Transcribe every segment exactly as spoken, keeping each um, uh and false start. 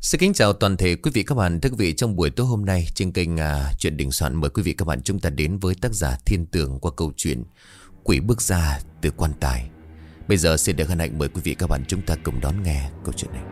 Xin kính chào toàn thể quý vị các bạn. Thưa quý vị, trong buổi tối hôm nay trên kênh à, Chuyện Đình Soạn mời quý vị các bạn chúng ta đến với tác giả Thiên Tường qua câu chuyện Quỷ Bước Ra Từ Quan Tài. Bây giờ xin được hân hạnh mời quý vị các bạn chúng ta cùng đón nghe câu chuyện này.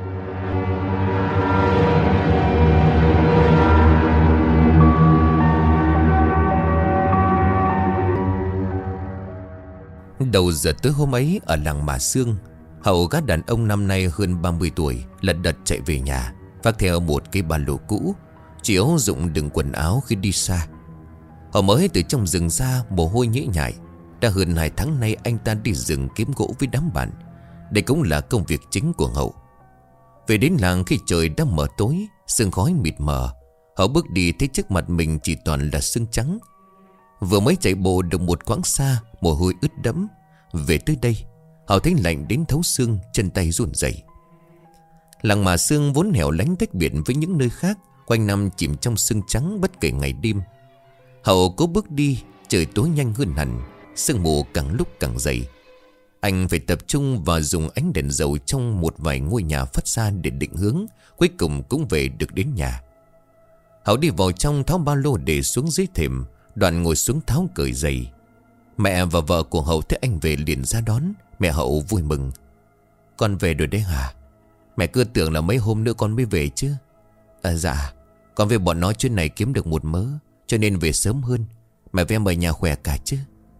Đầu giờ tối hôm ấy ở làng Mà Xương, Hậu gã đàn ông năm nay hơn ba mươi tuổi lật đật chạy về nhà, vác theo một cái ba lô cũ, chiếu dụng đựng quần áo khi đi xa. Hậu mới từ trong rừng ra, mồ hôi nhễ nhại. Đã hơn hai tháng nay anh ta đi rừng kiếm gỗ với đám bạn. Đây cũng là công việc chính của Hậu. Về đến làng khi trời đã mờ tối, sương khói mịt mờ, Hậu bước đi thấy trước mặt mình chỉ toàn là sương trắng. Vừa mới chạy bộ được một quãng xa, mồ hôi ướt đẫm. Về tới đây, Hậu thấy lạnh đến thấu xương, chân tay run rẩy. Làng Mà Xương vốn hẻo lánh tách biệt với những nơi khác, quanh năm chìm trong sương trắng bất kể ngày đêm. Hậu cố bước đi, trời tối nhanh hơn hẳn, sương mù càng lúc càng dày. Anh phải tập trung và dùng ánh đèn dầu trong một vài ngôi nhà phát ra để định hướng, cuối cùng cũng về được đến nhà. Hậu đi vào trong, tháo ba lô để xuống dưới thềm, đoạn ngồi xuống tháo cởi giày. Mẹ và vợ của Hậu thấy anh về liền ra đón. Mẹ Hậu vui mừng. Con về rồi đấy hả? Mẹ cứ tưởng là mấy hôm nữa con mới về chứ. À dạ, con với bọn nó chuyến này kiếm được một mớ, cho nên về sớm hơn. Mẹ với em ở nhà khỏe cả chứ?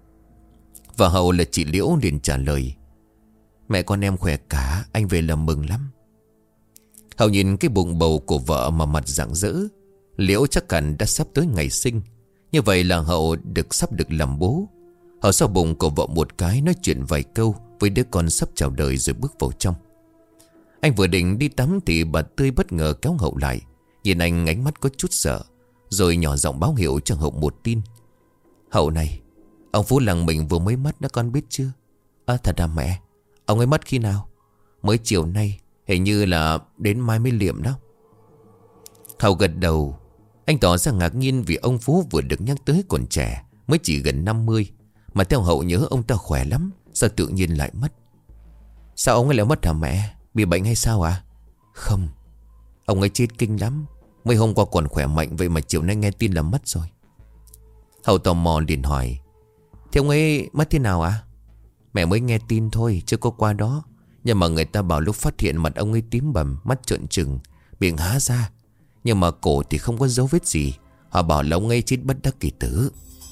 Và Hậu là chị Liễu liền trả lời. Mẹ con em khỏe cả, anh về là mừng lắm. Hậu nhìn cái bụng bầu của vợ mà mặt rạng rỡ. Liễu chắc hẳn đã sắp tới ngày sinh. Như vậy là Hậu được sắp được làm bố. Hậu sau bụng của vợ một cái, nói chuyện vài câu với đứa con sắp chào đời rồi bước vào trong. Anh vừa định đi tắm thì bà Tươi bất ngờ kéo Hậu lại. Nhìn anh ánh mắt có chút sợ, rồi nhỏ giọng báo hiệu cho Hậu một tin. Hậu này, ông Phú làng mình vừa mới mất đó, con biết chưa? À thật à mẹ? Ông ấy mất khi nào? Mới chiều nay, hình như là đến mai mới liệm đó. Hậu gật đầu. Anh tỏ ra ngạc nhiên vì ông Phú vừa được nhắc tới còn trẻ, mới chỉ gần năm mươi. Mà theo Hậu nhớ ông ta khỏe lắm, sao tự nhiên lại mất? Sao ông ấy lại mất hả mẹ? Bị bệnh hay sao à? Không, ông ấy chết kinh lắm. Mấy hôm qua còn khỏe mạnh, vậy mà chiều nay nghe tin là mất rồi. Hậu tò mò liền hỏi. Thế ông ấy mất thế nào à? Mẹ mới nghe tin thôi, chưa có qua đó. Nhưng mà người ta bảo lúc phát hiện mặt ông ấy tím bầm, mắt trợn trừng, miệng há ra. Nhưng mà cổ thì không có dấu vết gì. Họ bảo là ông ấy chết bất đắc kỳ tử.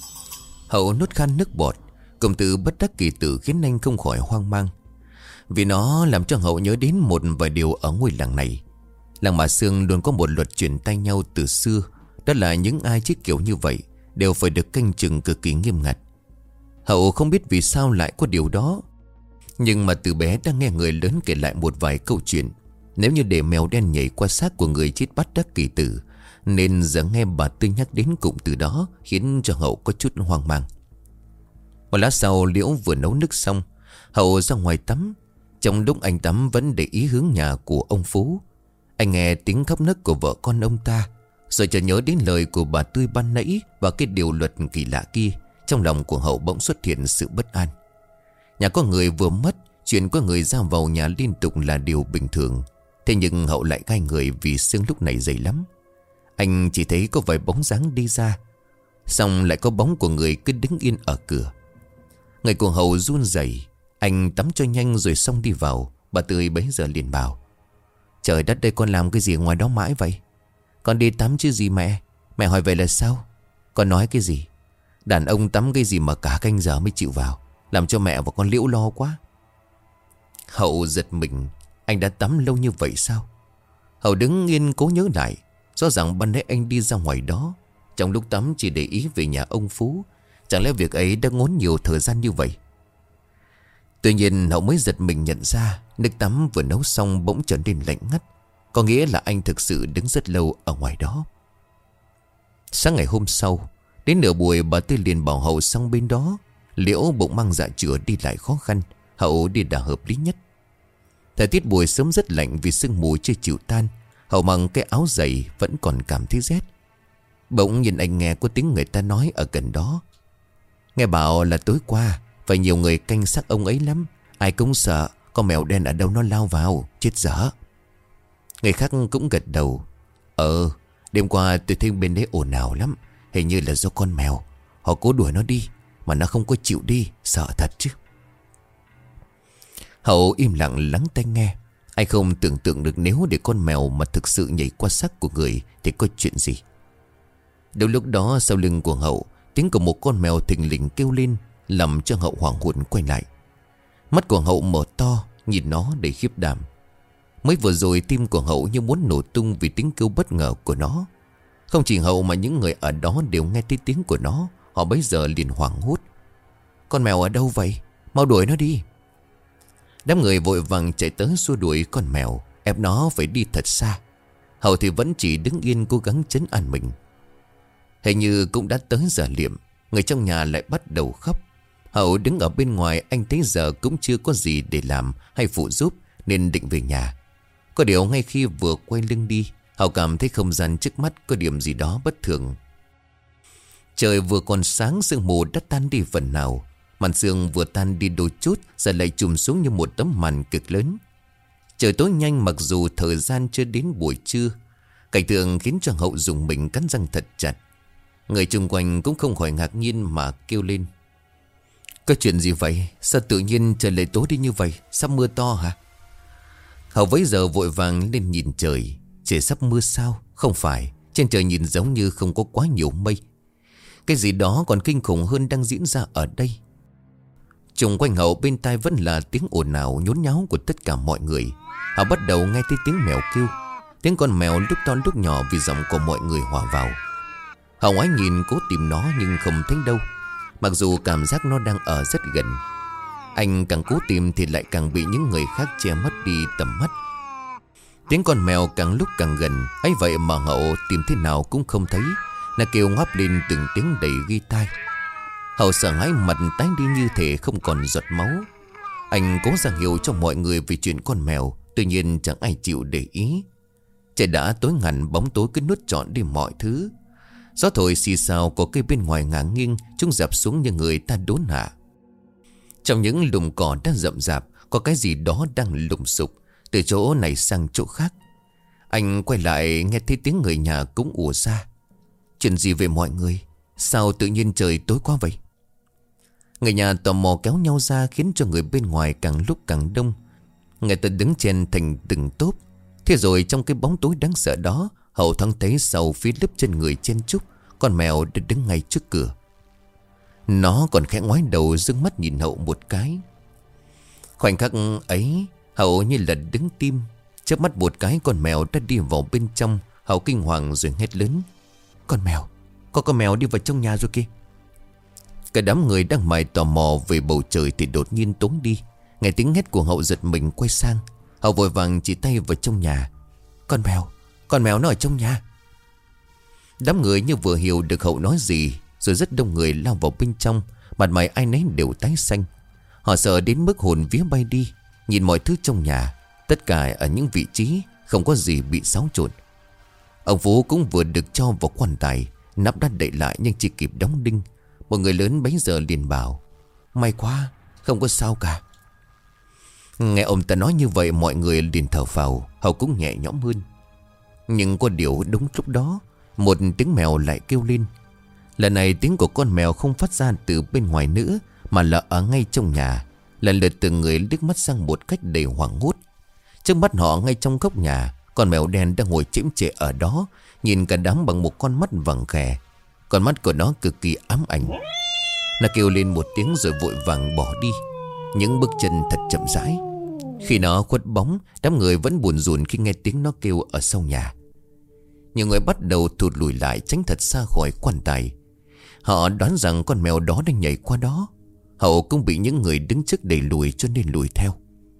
Hậu nuốt khan nước bọt. Cụm từ bất đắc kỳ tử khiến anh không khỏi hoang mang, vì nó làm cho Hậu nhớ đến một vài điều ở ngôi làng này. Làng Mà Xương luôn có một luật chuyển tay nhau từ xưa. Đó là những ai chết kiểu như vậy đều phải được canh chừng cực kỳ nghiêm ngặt. Hậu không biết vì sao lại có điều đó, nhưng mà từ bé đã nghe người lớn kể lại một vài câu chuyện. Nếu như để mèo đen nhảy qua xác của người chết bất đắc kỳ tử, nên giờ nghe bà Tươi nhắc đến cụm từ đó khiến cho Hậu có chút hoang mang. Một lát sau, Liễu vừa nấu nước xong, Hậu ra ngoài tắm. Trong lúc anh tắm vẫn để ý hướng nhà của ông Phú. Anh nghe tiếng khóc nấc của vợ con ông ta, rồi chợt nhớ đến lời của bà Tươi ban nãy và cái điều luật kỳ lạ kia. Trong lòng của Hậu bỗng xuất hiện sự bất an. Nhà có người vừa mất, chuyện có người ra vào nhà liên tục là điều bình thường. Thế nhưng Hậu lại gai người vì sương lúc này dày lắm. Anh chỉ thấy có vài bóng dáng đi ra, xong lại có bóng của người cứ đứng yên ở cửa. Người của Hậu run rẩy. Anh tắm cho nhanh rồi xong đi vào. Bà Tươi bấy giờ liền bảo. Trời đất, đây con làm cái gì ngoài đó mãi vậy? Con đi tắm chứ gì mẹ? Mẹ hỏi vậy là sao? Con nói cái gì? Đàn ông tắm cái gì mà cả canh giờ mới chịu vào, làm cho mẹ và con Liễu lo quá. Hậu giật mình. Anh đã tắm lâu như vậy sao? Hậu đứng yên cố nhớ lại. Rõ ràng ban nãy anh đi ra ngoài đó, trong lúc tắm chỉ để ý về nhà ông Phú. Chẳng lẽ việc ấy đã ngốn nhiều thời gian như vậy? Tuy nhiên Hậu mới giật mình nhận ra nước tắm vừa nấu xong bỗng trở nên lạnh ngắt. Có nghĩa là anh thực sự đứng rất lâu ở ngoài đó. Sáng ngày hôm sau, đến nửa buổi bà Tươi liền bảo Hậu sang bên đó. Liễu bụng mang dạ chửa đi lại khó khăn, Hậu đi đã hợp lý nhất. Thời tiết buổi sớm rất lạnh vì sương mù chưa chịu tan. Hậu mang cái áo dày vẫn còn cảm thấy rét. Bỗng nhìn anh nghe có tiếng người ta nói ở gần đó. Nghe bảo là tối qua phải nhiều người canh xác ông ấy lắm. Ai cũng sợ có mèo đen ở đâu nó lao vào, chết dở. Người khác cũng gật đầu. Ờ, đêm qua tôi thấy bên đấy ồn ào lắm. Hình như là do con mèo. Họ cố đuổi nó đi mà nó không có chịu đi. Sợ thật chứ. Hậu im lặng lắng tai nghe. Anh không tưởng tượng được nếu để con mèo mà thực sự nhảy qua xác của người thì có chuyện gì. Đầu lúc đó sau lưng của Hậu, tiếng của một con mèo thình lình kêu lên, làm cho Hậu hoảng hồn quay lại. Mắt của Hậu mở to, nhìn nó đầy khiếp đảm. Mới vừa rồi tim của Hậu như muốn nổ tung vì tiếng kêu bất ngờ của nó. Không chỉ Hậu mà những người ở đó đều nghe thấy tiếng của nó. Họ bấy giờ liền hoảng hốt. Con mèo ở đâu vậy? Mau đuổi nó đi. Đám người vội vàng chạy tới xua đuổi con mèo, ép nó phải đi thật xa. Hậu thì vẫn chỉ đứng yên cố gắng trấn an mình. Hình như cũng đã tới giờ liệm, người trong nhà lại bắt đầu khóc. Hậu đứng ở bên ngoài, anh thấy giờ cũng chưa có gì để làm hay phụ giúp nên định về nhà. Có điều ngay khi vừa quay lưng đi, Hậu cảm thấy không gian trước mắt có điểm gì đó bất thường. Trời vừa còn sáng, sương mù đã tan đi phần nào. Màn sương vừa tan đi đôi chút, giờ lại trùm xuống như một tấm màn cực lớn. Trời tối nhanh mặc dù thời gian chưa đến buổi trưa. Cảnh tượng khiến cho Hậu dùng mình cắn răng thật chặt. Người chung quanh cũng không khỏi ngạc nhiên mà kêu lên. Có chuyện gì vậy? Sao tự nhiên trời lại tối đi như vậy? Sắp mưa to hả? Hậu bấy giờ vội vàng lên nhìn trời. Trời sắp mưa sao? Không phải. Trên trời nhìn giống như không có quá nhiều mây. Cái gì đó còn kinh khủng hơn đang diễn ra ở đây. Xung quanh Hậu bên tai vẫn là tiếng ồn ào nhốn nháo của tất cả mọi người. Hậu bắt đầu nghe thấy tiếng mèo kêu. Tiếng con mèo lúc to lúc nhỏ vì giọng của mọi người hòa vào. Hậu ngoái nhìn cố tìm nó nhưng không thấy đâu. Mặc dù cảm giác nó đang ở rất gần. Anh càng cố tìm thì lại càng bị những người khác che mất đi tầm mắt. Tiếng con mèo càng lúc càng gần. Ấy vậy mà Hậu tìm thế nào cũng không thấy. Nó kêu ngoáp lên từng tiếng đầy ghi tai. Hậu sợ hãi mặt tái đi như thể không còn giọt máu. Anh cố ra hiểu cho mọi người về chuyện con mèo. Tuy nhiên chẳng ai chịu để ý. Trời đã tối hẳn, bóng tối cứ nuốt trọn đi mọi thứ. Gió thổi xì xào, có cây bên ngoài ngả nghiêng, chúng dạp xuống như người ta đốn hạ. Trong những lùm cỏ đang rậm rạp, có cái gì đó đang lùng sục từ chỗ này sang chỗ khác. Anh quay lại nghe thấy tiếng người nhà cũng ùa ra. Chuyện gì về mọi người? Sao tự nhiên trời tối quá vậy? Người nhà tò mò kéo nhau ra, khiến cho người bên ngoài càng lúc càng đông. Người ta đứng chen thành từng tốp. Thế rồi trong cái bóng tối đáng sợ đó, Hậu thoáng thấy sau phía lớp chân người chen chúc, con mèo đã đứng ngay trước cửa. Nó còn khẽ ngoái đầu dưng mắt nhìn Hậu một cái. Khoảnh khắc ấy, Hậu như là đứng tim. Chớp mắt một cái, con mèo đã đi vào bên trong. Hậu kinh hoàng rồi hét lớn. Con mèo, có con mèo đi vào trong nhà rồi kìa. Cả đám người đang mải tò mò về bầu trời thì đột nhiên tốn đi. Nghe tiếng hét của Hậu giật mình quay sang. Hậu vội vàng chỉ tay vào trong nhà. Con mèo, con mèo nó ở trong nhà. Đám người như vừa hiểu được Hậu nói gì, rồi rất đông người lao vào bên trong. Mặt mày ai nấy đều tái xanh. Họ sợ đến mức hồn vía bay đi. Nhìn mọi thứ trong nhà, tất cả ở những vị trí, không có gì bị xáo trộn. Ông Phú cũng vừa được cho vào quan tài. Nắp đã đậy lại nhưng chỉ kịp đóng đinh. Một người lớn bấy giờ liền bảo. May quá, không có sao cả. Nghe ông ta nói như vậy, mọi người liền thở phào. Hậu cũng nhẹ nhõm hơn. Nhưng có điều đúng lúc đó, một tiếng mèo lại kêu lên. Lần này tiếng của con mèo không phát ra từ bên ngoài nữa, mà là ở ngay trong nhà. Lần lượt từng người liếc mắt sang một cách đầy hoảng hốt. Trước mắt họ, ngay trong góc nhà, con mèo đen đang ngồi chễm chệ ở đó, nhìn cả đám bằng một con mắt vàng khè. Con mắt của nó cực kỳ ám ảnh. Nó kêu lên một tiếng rồi vội vàng bỏ đi, những bước chân thật chậm rãi. Khi nó khuất bóng, đám người vẫn buồn rùn khi nghe tiếng nó kêu ở sau nhà. Nhiều người bắt đầu thụt lùi lại, tránh thật xa khỏi quan tài. Họ đoán rằng con mèo đó đang nhảy qua đó. Hậu cũng bị những người đứng trước đẩy lùi cho nên lùi theo.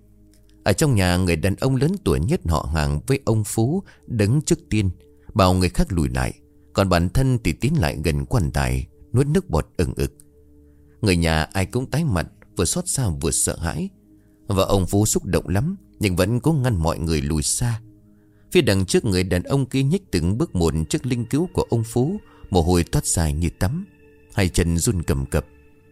Ở trong nhà, người đàn ông lớn tuổi nhất họ hàng với ông Phú đứng trước tiên, bảo người khác lùi lại. Còn bản thân thì tiến lại gần quan tài, nuốt nước bọt ừng ực. Người nhà ai cũng tái mặt, vừa xót xa vừa sợ hãi. Và ông Phú xúc động lắm, nhưng vẫn cố ngăn mọi người lùi xa. Phía đằng trước, người đàn ông kia nhích từng bước một trước linh cữu của ông Phú, mồ hôi toát dài như tắm, hai chân run cầm cập.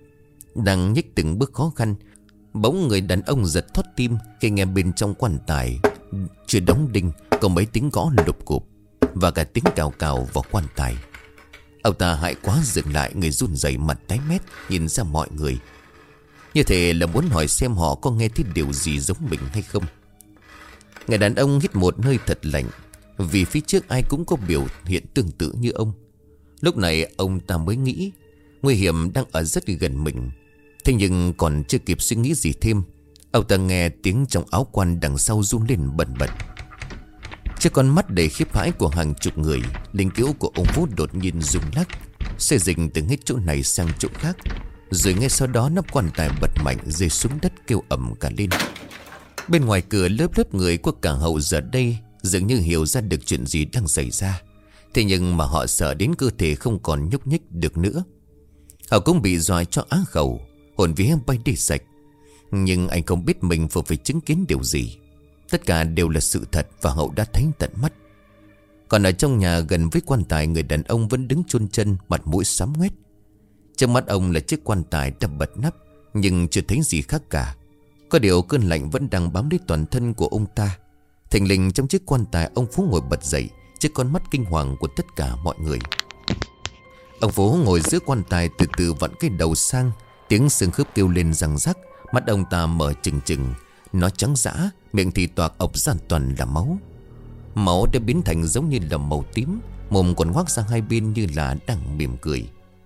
Đang nhích từng bước khó khăn, bỗng người đàn ông giật thót tim khi nghe bên trong quan tài chưa đóng đinh có mấy tiếng gõ lụp cụp và cả tiếng cào cào vào quan tài. Ông ta hại quá dừng lại, người run rẩy, mặt tái mét nhìn ra mọi người, như thể là muốn hỏi xem họ có nghe thấy điều gì giống mình hay không. Người đàn ông hít một hơi thật lạnh, vì phía trước ai cũng có biểu hiện tương tự như ông. Lúc này ông ta mới nghĩ nguy hiểm đang ở rất gần mình. Thế nhưng còn chưa kịp suy nghĩ gì thêm, ông ta nghe tiếng trong áo quan đằng sau run lên bần bật. Trước con mắt đầy khiếp hãi của hàng chục người, linh cữu của ông Phú đột nhiên rung lắc, xê dịch từ hết chỗ này sang chỗ khác. Rồi ngay sau đó nắp quan tài bật mạnh rơi xuống đất kêu ầm cả lên. Bên ngoài cửa lớp lớp người của cả hậu giờ đây dường như hiểu ra được chuyện gì đang xảy ra. Thế nhưng mà họ sợ đến cơ thể không còn nhúc nhích được nữa. Họ cũng bị dọa cho á khẩu, hồn vía bay đi sạch. Nhưng anh không biết mình vừa phải chứng kiến điều gì. Tất cả đều là sự thật và Hậu đã thấy tận mắt. Còn ở trong nhà gần với quan tài, người đàn ông vẫn đứng chôn chân, mặt mũi xám ngoét. Trước mắt ông là chiếc quan tài đã bật nắp, nhưng chưa thấy gì khác cả. Có điều cơn lạnh vẫn đang bám lấy toàn thân của ông ta. Thình lình trong chiếc quan tài, ông Phú ngồi bật dậy trước con mắt kinh hoàng của tất cả mọi người. Ông Phú ngồi giữa quan tài từ từ vặn cái đầu sang, tiếng xương khớp kêu lên răng rắc. Mắt ông ta mở trừng trừng, nó trắng dã, miệng thì toạc ọc ra toàn là máu. Máu đã biến thành giống như là màu tím, mồm còn ngoác sang hai bên như là đang mỉm cười.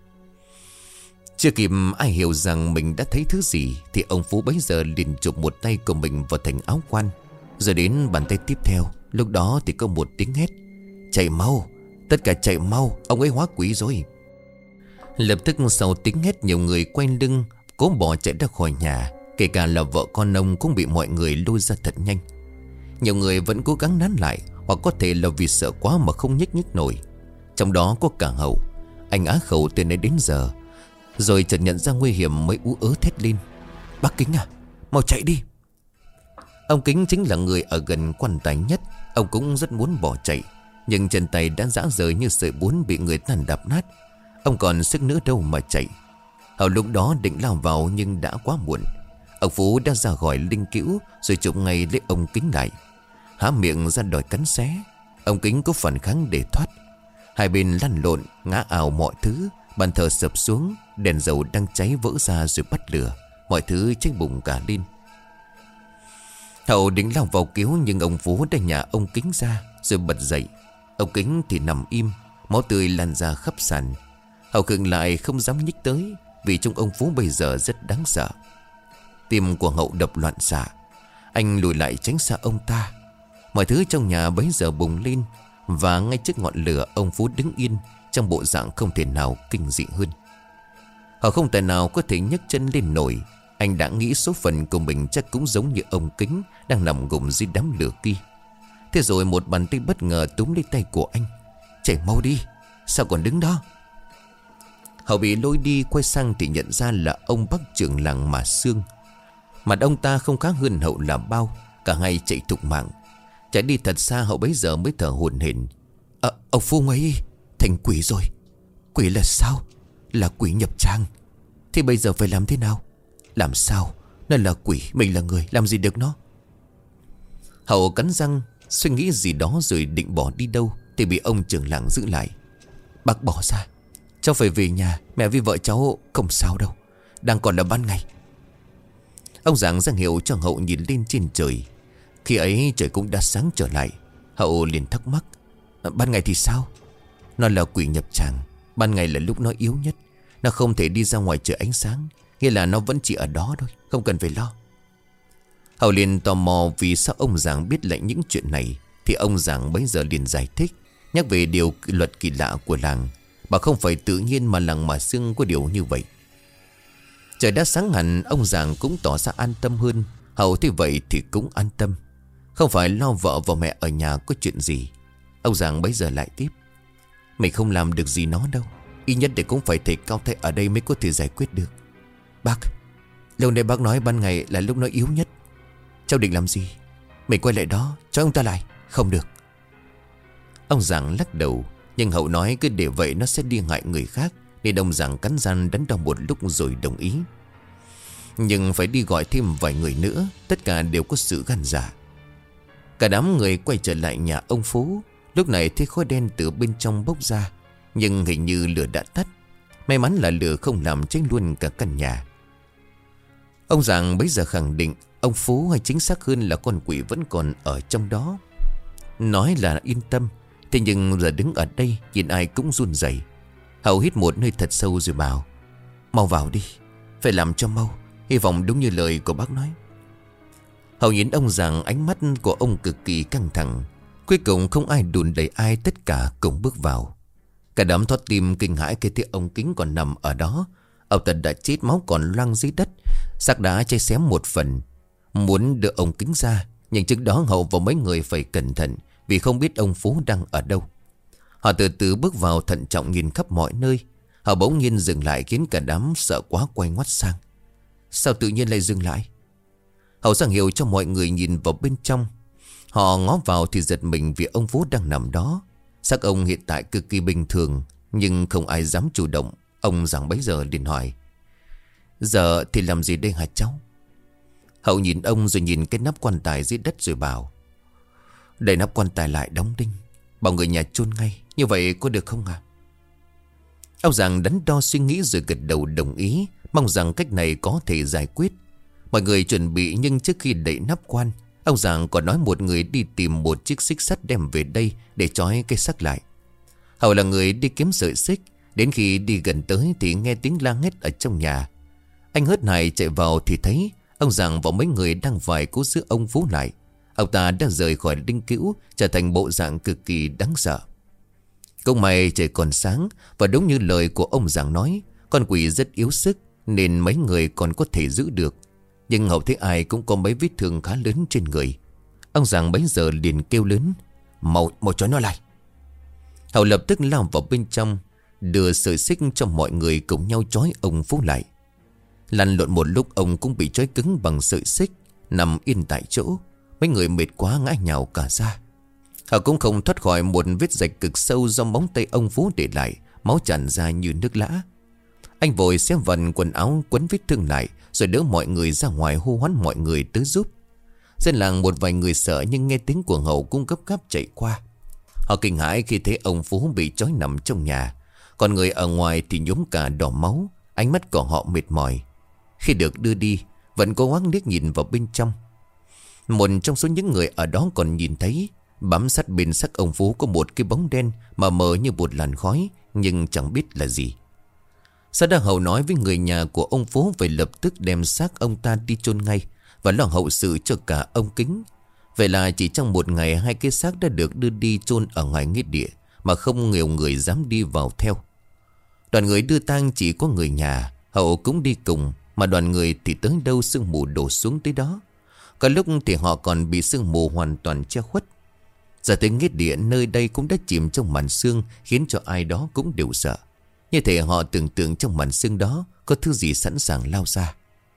Chưa kịp ai hiểu rằng mình đã thấy thứ gì thì ông Phú bấy giờ liền chụp một tay của mình vào thành áo quan. Rồi đến bàn tay tiếp theo, lúc đó thì có một tiếng hét: chạy mau, tất cả chạy mau, ông ấy hóa quỷ rồi. Lập tức sau tiếng hét, nhiều người quay lưng cố bỏ chạy ra khỏi nhà. Kể cả là vợ con ông cũng bị mọi người lôi ra thật nhanh. Nhiều người vẫn cố gắng nán lại, hoặc có thể là vì sợ quá mà không nhích nhích nổi. Trong đó có cả Hậu. Anh á khẩu từ nãy đến giờ, rồi chợt nhận ra nguy hiểm mới ú ớ thét lên: bác Kính à, mau chạy đi. Ông Kính chính là người ở gần quan tài nhất. Ông cũng rất muốn bỏ chạy, nhưng chân tay đã rã rời như sợi bún bị người ta đạp nát. Ông còn sức nữa đâu mà chạy. Hậu lúc đó định lao vào nhưng đã quá muộn. Ông Phú đã ra gọi linh cữu, rồi chụp ngay lấy ông Kính lại, há miệng ra đòi cắn xé. Ông Kính có phản kháng để thoát. Hai bên lăn lộn, ngã ào mọi thứ. Bàn thờ sập xuống, đèn dầu đang cháy vỡ ra rồi bắt lửa. Mọi thứ cháy bùng cả lên. Hậu định lao vào cứu, nhưng ông Phú đã nhả ông Kính ra rồi bật dậy. Ông Kính thì nằm im, máu tươi lan ra khắp sàn. Hậu khựng lại không dám nhích tới, vì trong ông Phú bây giờ rất đáng sợ. Tim của Hậu đập loạn xạ. Anh lùi lại tránh xa ông ta. Mọi thứ trong nhà bấy giờ bùng lên. Và ngay trước ngọn lửa, ông Phú đứng yên trong bộ dạng không thể nào kinh dị hơn. Họ không thể nào có thể nhấc chân lên nổi. Anh đã nghĩ số phận của mình chắc cũng giống như ông Kính đang nằm gục dưới đám lửa kia. Thế rồi một bàn tay bất ngờ túm lấy tay của anh: chạy mau đi, sao còn đứng đó. Hậu bị lôi đi, quay sang thì nhận ra là ông bác trưởng làng Mà Xương. Mặt ông ta không khác hơn Hậu là bao. Cả hai chạy thục mạng. Chạy đi thật xa, Hậu bấy giờ mới thở hổn hển. À, ông Phu ấy thành quỷ rồi. Quỷ là sao? Là quỷ nhập tràng. Thì bây giờ phải làm thế nào? Làm sao? Nó là quỷ, mình là người, làm gì được nó? Hậu cắn răng suy nghĩ gì đó rồi định bỏ đi đâu, thì bị ông trưởng làng giữ lại. Bác bỏ ra, cháu phải về nhà. Mẹ với vợ cháu không sao đâu, đang còn là ban ngày. Ông giảng ra hiệu cho Hậu nhìn lên trên trời. Khi ấy trời cũng đã sáng trở lại. Hậu liền thắc mắc: ban ngày thì sao? Nó là quỷ nhập tràng. Ban ngày là lúc nó yếu nhất. Nó không thể đi ra ngoài trời ánh sáng, nghĩa là nó vẫn chỉ ở đó thôi, không cần phải lo. Hậu liền tò mò vì sao ông giảng biết lại những chuyện này. Thì ông giảng bấy giờ liền giải thích, nhắc về điều luật kỳ lạ của làng. Mà không phải tự nhiên mà làng Mà Xương có điều như vậy. Trời đã sáng hẳn, ông giảng cũng tỏ ra an tâm hơn. Hậu thì vậy thì cũng an tâm, không phải lo vợ và mẹ ở nhà có chuyện gì. Ông giảng bấy giờ lại tiếp: mình không làm được gì nó đâu, ít nhất để cũng phải thầy cao thầy ở đây mới có thể giải quyết được. Bác, lâu nay bác nói ban ngày là lúc nó yếu nhất. Cháu định làm gì? Mình quay lại đó cho ông ta lại? Không được. Ông giảng lắc đầu. Nhưng Hậu nói cứ để vậy nó sẽ đi hại người khác, nên ông giảng cắn răng đắn đo một lúc rồi đồng ý. Nhưng phải đi gọi thêm vài người nữa. Tất cả đều có sự gan dạ. Cả đám người quay trở lại nhà ông Phú. Lúc này thấy khói đen từ bên trong bốc ra, nhưng hình như lửa đã tắt. May mắn là lửa không làm cháy luôn cả căn nhà. Ông Giàng bấy giờ khẳng định ông Phú, hay chính xác hơn là con quỷ, vẫn còn ở trong đó. Nói là yên tâm, thế nhưng giờ đứng ở đây nhìn ai cũng run rẩy. Hậu hít một hơi thật sâu rồi bảo: mau vào đi, phải làm cho mau. Hy vọng đúng như lời của bác nói. Hậu nhìn ông Giàng, ánh mắt của ông cực kỳ căng thẳng. Cuối cùng không ai đùn đẩy ai, tất cả cùng bước vào. Cả đám thót tim kinh hãi khi thấy ông Kính còn nằm ở đó. Ông ta đã chết, máu còn loang dưới đất, xác đá cháy xém một phần. Muốn đưa ông Kính ra, nhưng trước đó Hậu và mấy người phải cẩn thận, vì không biết ông Phú đang ở đâu. Họ từ từ bước vào, thận trọng nhìn khắp mọi nơi. Họ bỗng nhiên dừng lại, khiến cả đám sợ quá quay ngoắt sang. Sao tự nhiên lại dừng lại? Hậu giảng hiệu cho mọi người nhìn vào bên trong. Họ ngó vào thì giật mình, vì ông Phú đang nằm đó. Xác ông hiện tại cực kỳ bình thường, nhưng không ai dám chủ động. Ông giảng bấy giờ liền hỏi: giờ thì làm gì đây hả cháu? Hậu nhìn ông rồi nhìn cái nắp quan tài dưới đất rồi bảo: đậy nắp quan tài lại, đóng đinh, bảo người nhà chôn ngay. Như vậy có được không ạ? Ông giảng đắn đo suy nghĩ rồi gật đầu đồng ý, mong rằng cách này có thể giải quyết. Mọi người chuẩn bị, nhưng trước khi đậy nắp quan, ông giảng còn nói một người đi tìm một chiếc xích sắt đem về đây để trói cái xác lại. Hậu là người đi kiếm sợi xích. Đến khi đi gần tới thì nghe tiếng la hét ở trong nhà. Anh hớt hải chạy vào thì thấy ông giảng và mấy người đang vài cố giữ ông Phú lại. Ông ta đã rời khỏi linh cữu, trở thành bộ dạng cực kỳ đáng sợ. Cũng may trời còn sáng, và đúng như lời của ông giảng nói, con quỷ rất yếu sức nên mấy người còn có thể giữ được. Nhưng Hậu thấy ai cũng có mấy vết thương khá lớn trên người. Ông giảng bấy giờ liền kêu lớn: Mau, mau trói nó lại. Hậu lập tức lao vào bên trong, đưa sợi xích cho mọi người cùng nhau trói ông Phú lại. Lăn lộn một lúc, ông cũng bị trói cứng bằng sợi xích, nằm yên tại chỗ. Mấy người mệt quá ngã nhào cả ra. Họ cũng không thoát khỏi một vết rạch cực sâu do móng tay ông Phú để lại, máu tràn ra như nước lã. Anh vội xé vần quần áo quấn vết thương lại, rồi đỡ mọi người ra ngoài, hô hoán mọi người tới giúp. Dân làng một vài người sợ, nhưng nghe tiếng của Hậu cũng gấp gáp chạy qua. Họ kinh hãi khi thấy ông Phú bị trói nằm trong nhà. Còn người ở ngoài thì nhuốm cả đỏ máu, ánh mắt của họ mệt mỏi. Khi được đưa đi, vẫn cố gắng liếc nhìn vào bên trong. Một trong số những người ở đó còn nhìn thấy bám sát bên xác ông Phú có một cái bóng đen mà mờ như một làn khói, nhưng chẳng biết là gì. Sau đó Hậu nói với người nhà của ông Phú phải lập tức đem xác ông ta đi chôn ngay, và lo hậu sự cho cả ông Kính. Vậy là chỉ trong một ngày, hai cái xác đã được đưa đi chôn ở ngoài nghĩa địa, mà không nhiều người dám đi vào theo. Đoàn người đưa tang chỉ có người nhà. Hậu cũng đi cùng, mà đoàn người thì tới đâu sương mù đổ xuống tới đó. Có lúc thì họ còn bị sương mù hoàn toàn che khuất. Giờ tới nghĩa địa, nơi đây cũng đã chìm trong màn sương, khiến cho ai đó cũng đều sợ. Như thể họ tưởng tượng trong màn sương đó có thứ gì sẵn sàng lao ra.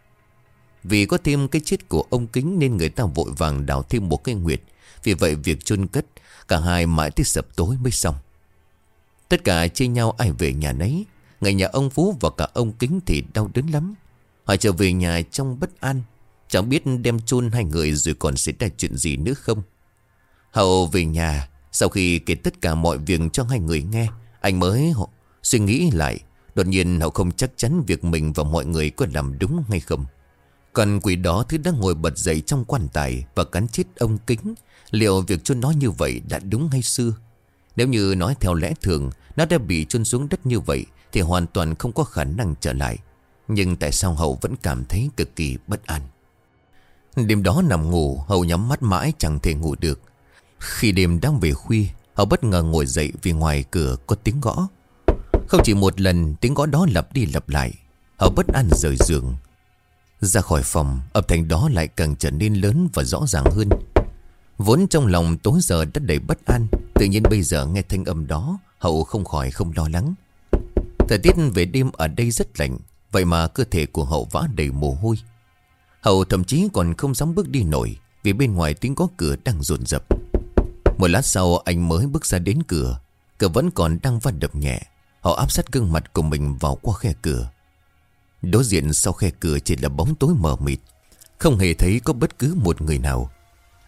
Vì có thêm cái chết của ông Kính nên người ta vội vàng đào thêm một cái nguyệt. Vì vậy việc chôn cất cả hai mãi tới sập tối mới xong. Tất cả chia nhau ai về nhà nấy. Người nhà ông Phú và cả ông Kính thì đau đớn lắm. Họ trở về nhà trong bất an, chẳng biết đem chôn hai người rồi còn xảy ra chuyện gì nữa không. Hậu về nhà, sau khi kể tất cả mọi việc cho hai người nghe, anh mới suy nghĩ lại. Đột nhiên Hậu không chắc chắn việc mình và mọi người có làm đúng hay không. Còn quỷ đó thứ đang ngồi bật dậy trong quan tài và cắn chết ông Kính, liệu việc chôn nó như vậy đã đúng hay xưa? Nếu như nói theo lẽ thường, nó đã bị chôn xuống đất như vậy thì hoàn toàn không có khả năng trở lại. Nhưng tại sao Hậu vẫn cảm thấy cực kỳ bất an? Đêm đó nằm ngủ, Hậu nhắm mắt mãi chẳng thể ngủ được. Khi đêm đang về khuya, Hậu bất ngờ ngồi dậy vì ngoài cửa có tiếng gõ. Không chỉ một lần, tiếng gõ đó lặp đi lặp lại. Hậu bất an rời giường ra khỏi phòng, âm thanh đó lại càng trở nên lớn và rõ ràng hơn. Vốn trong lòng tối giờ đã đầy bất an, tự nhiên bây giờ nghe thanh âm đó, Hậu không khỏi không lo lắng. Thời tiết về đêm ở đây rất lạnh, vậy mà cơ thể của Hậu vã đầy mồ hôi. Hậu thậm chí còn không dám bước đi nổi, vì bên ngoài tiếng gõ cửa đang dồn dập. Một lát sau anh mới bước ra đến cửa. Cửa vẫn còn đang va đập nhẹ. Hậu áp sát gương mặt của mình vào qua khe cửa. Đối diện sau khe cửa chỉ là bóng tối mờ mịt, không hề thấy có bất cứ một người nào.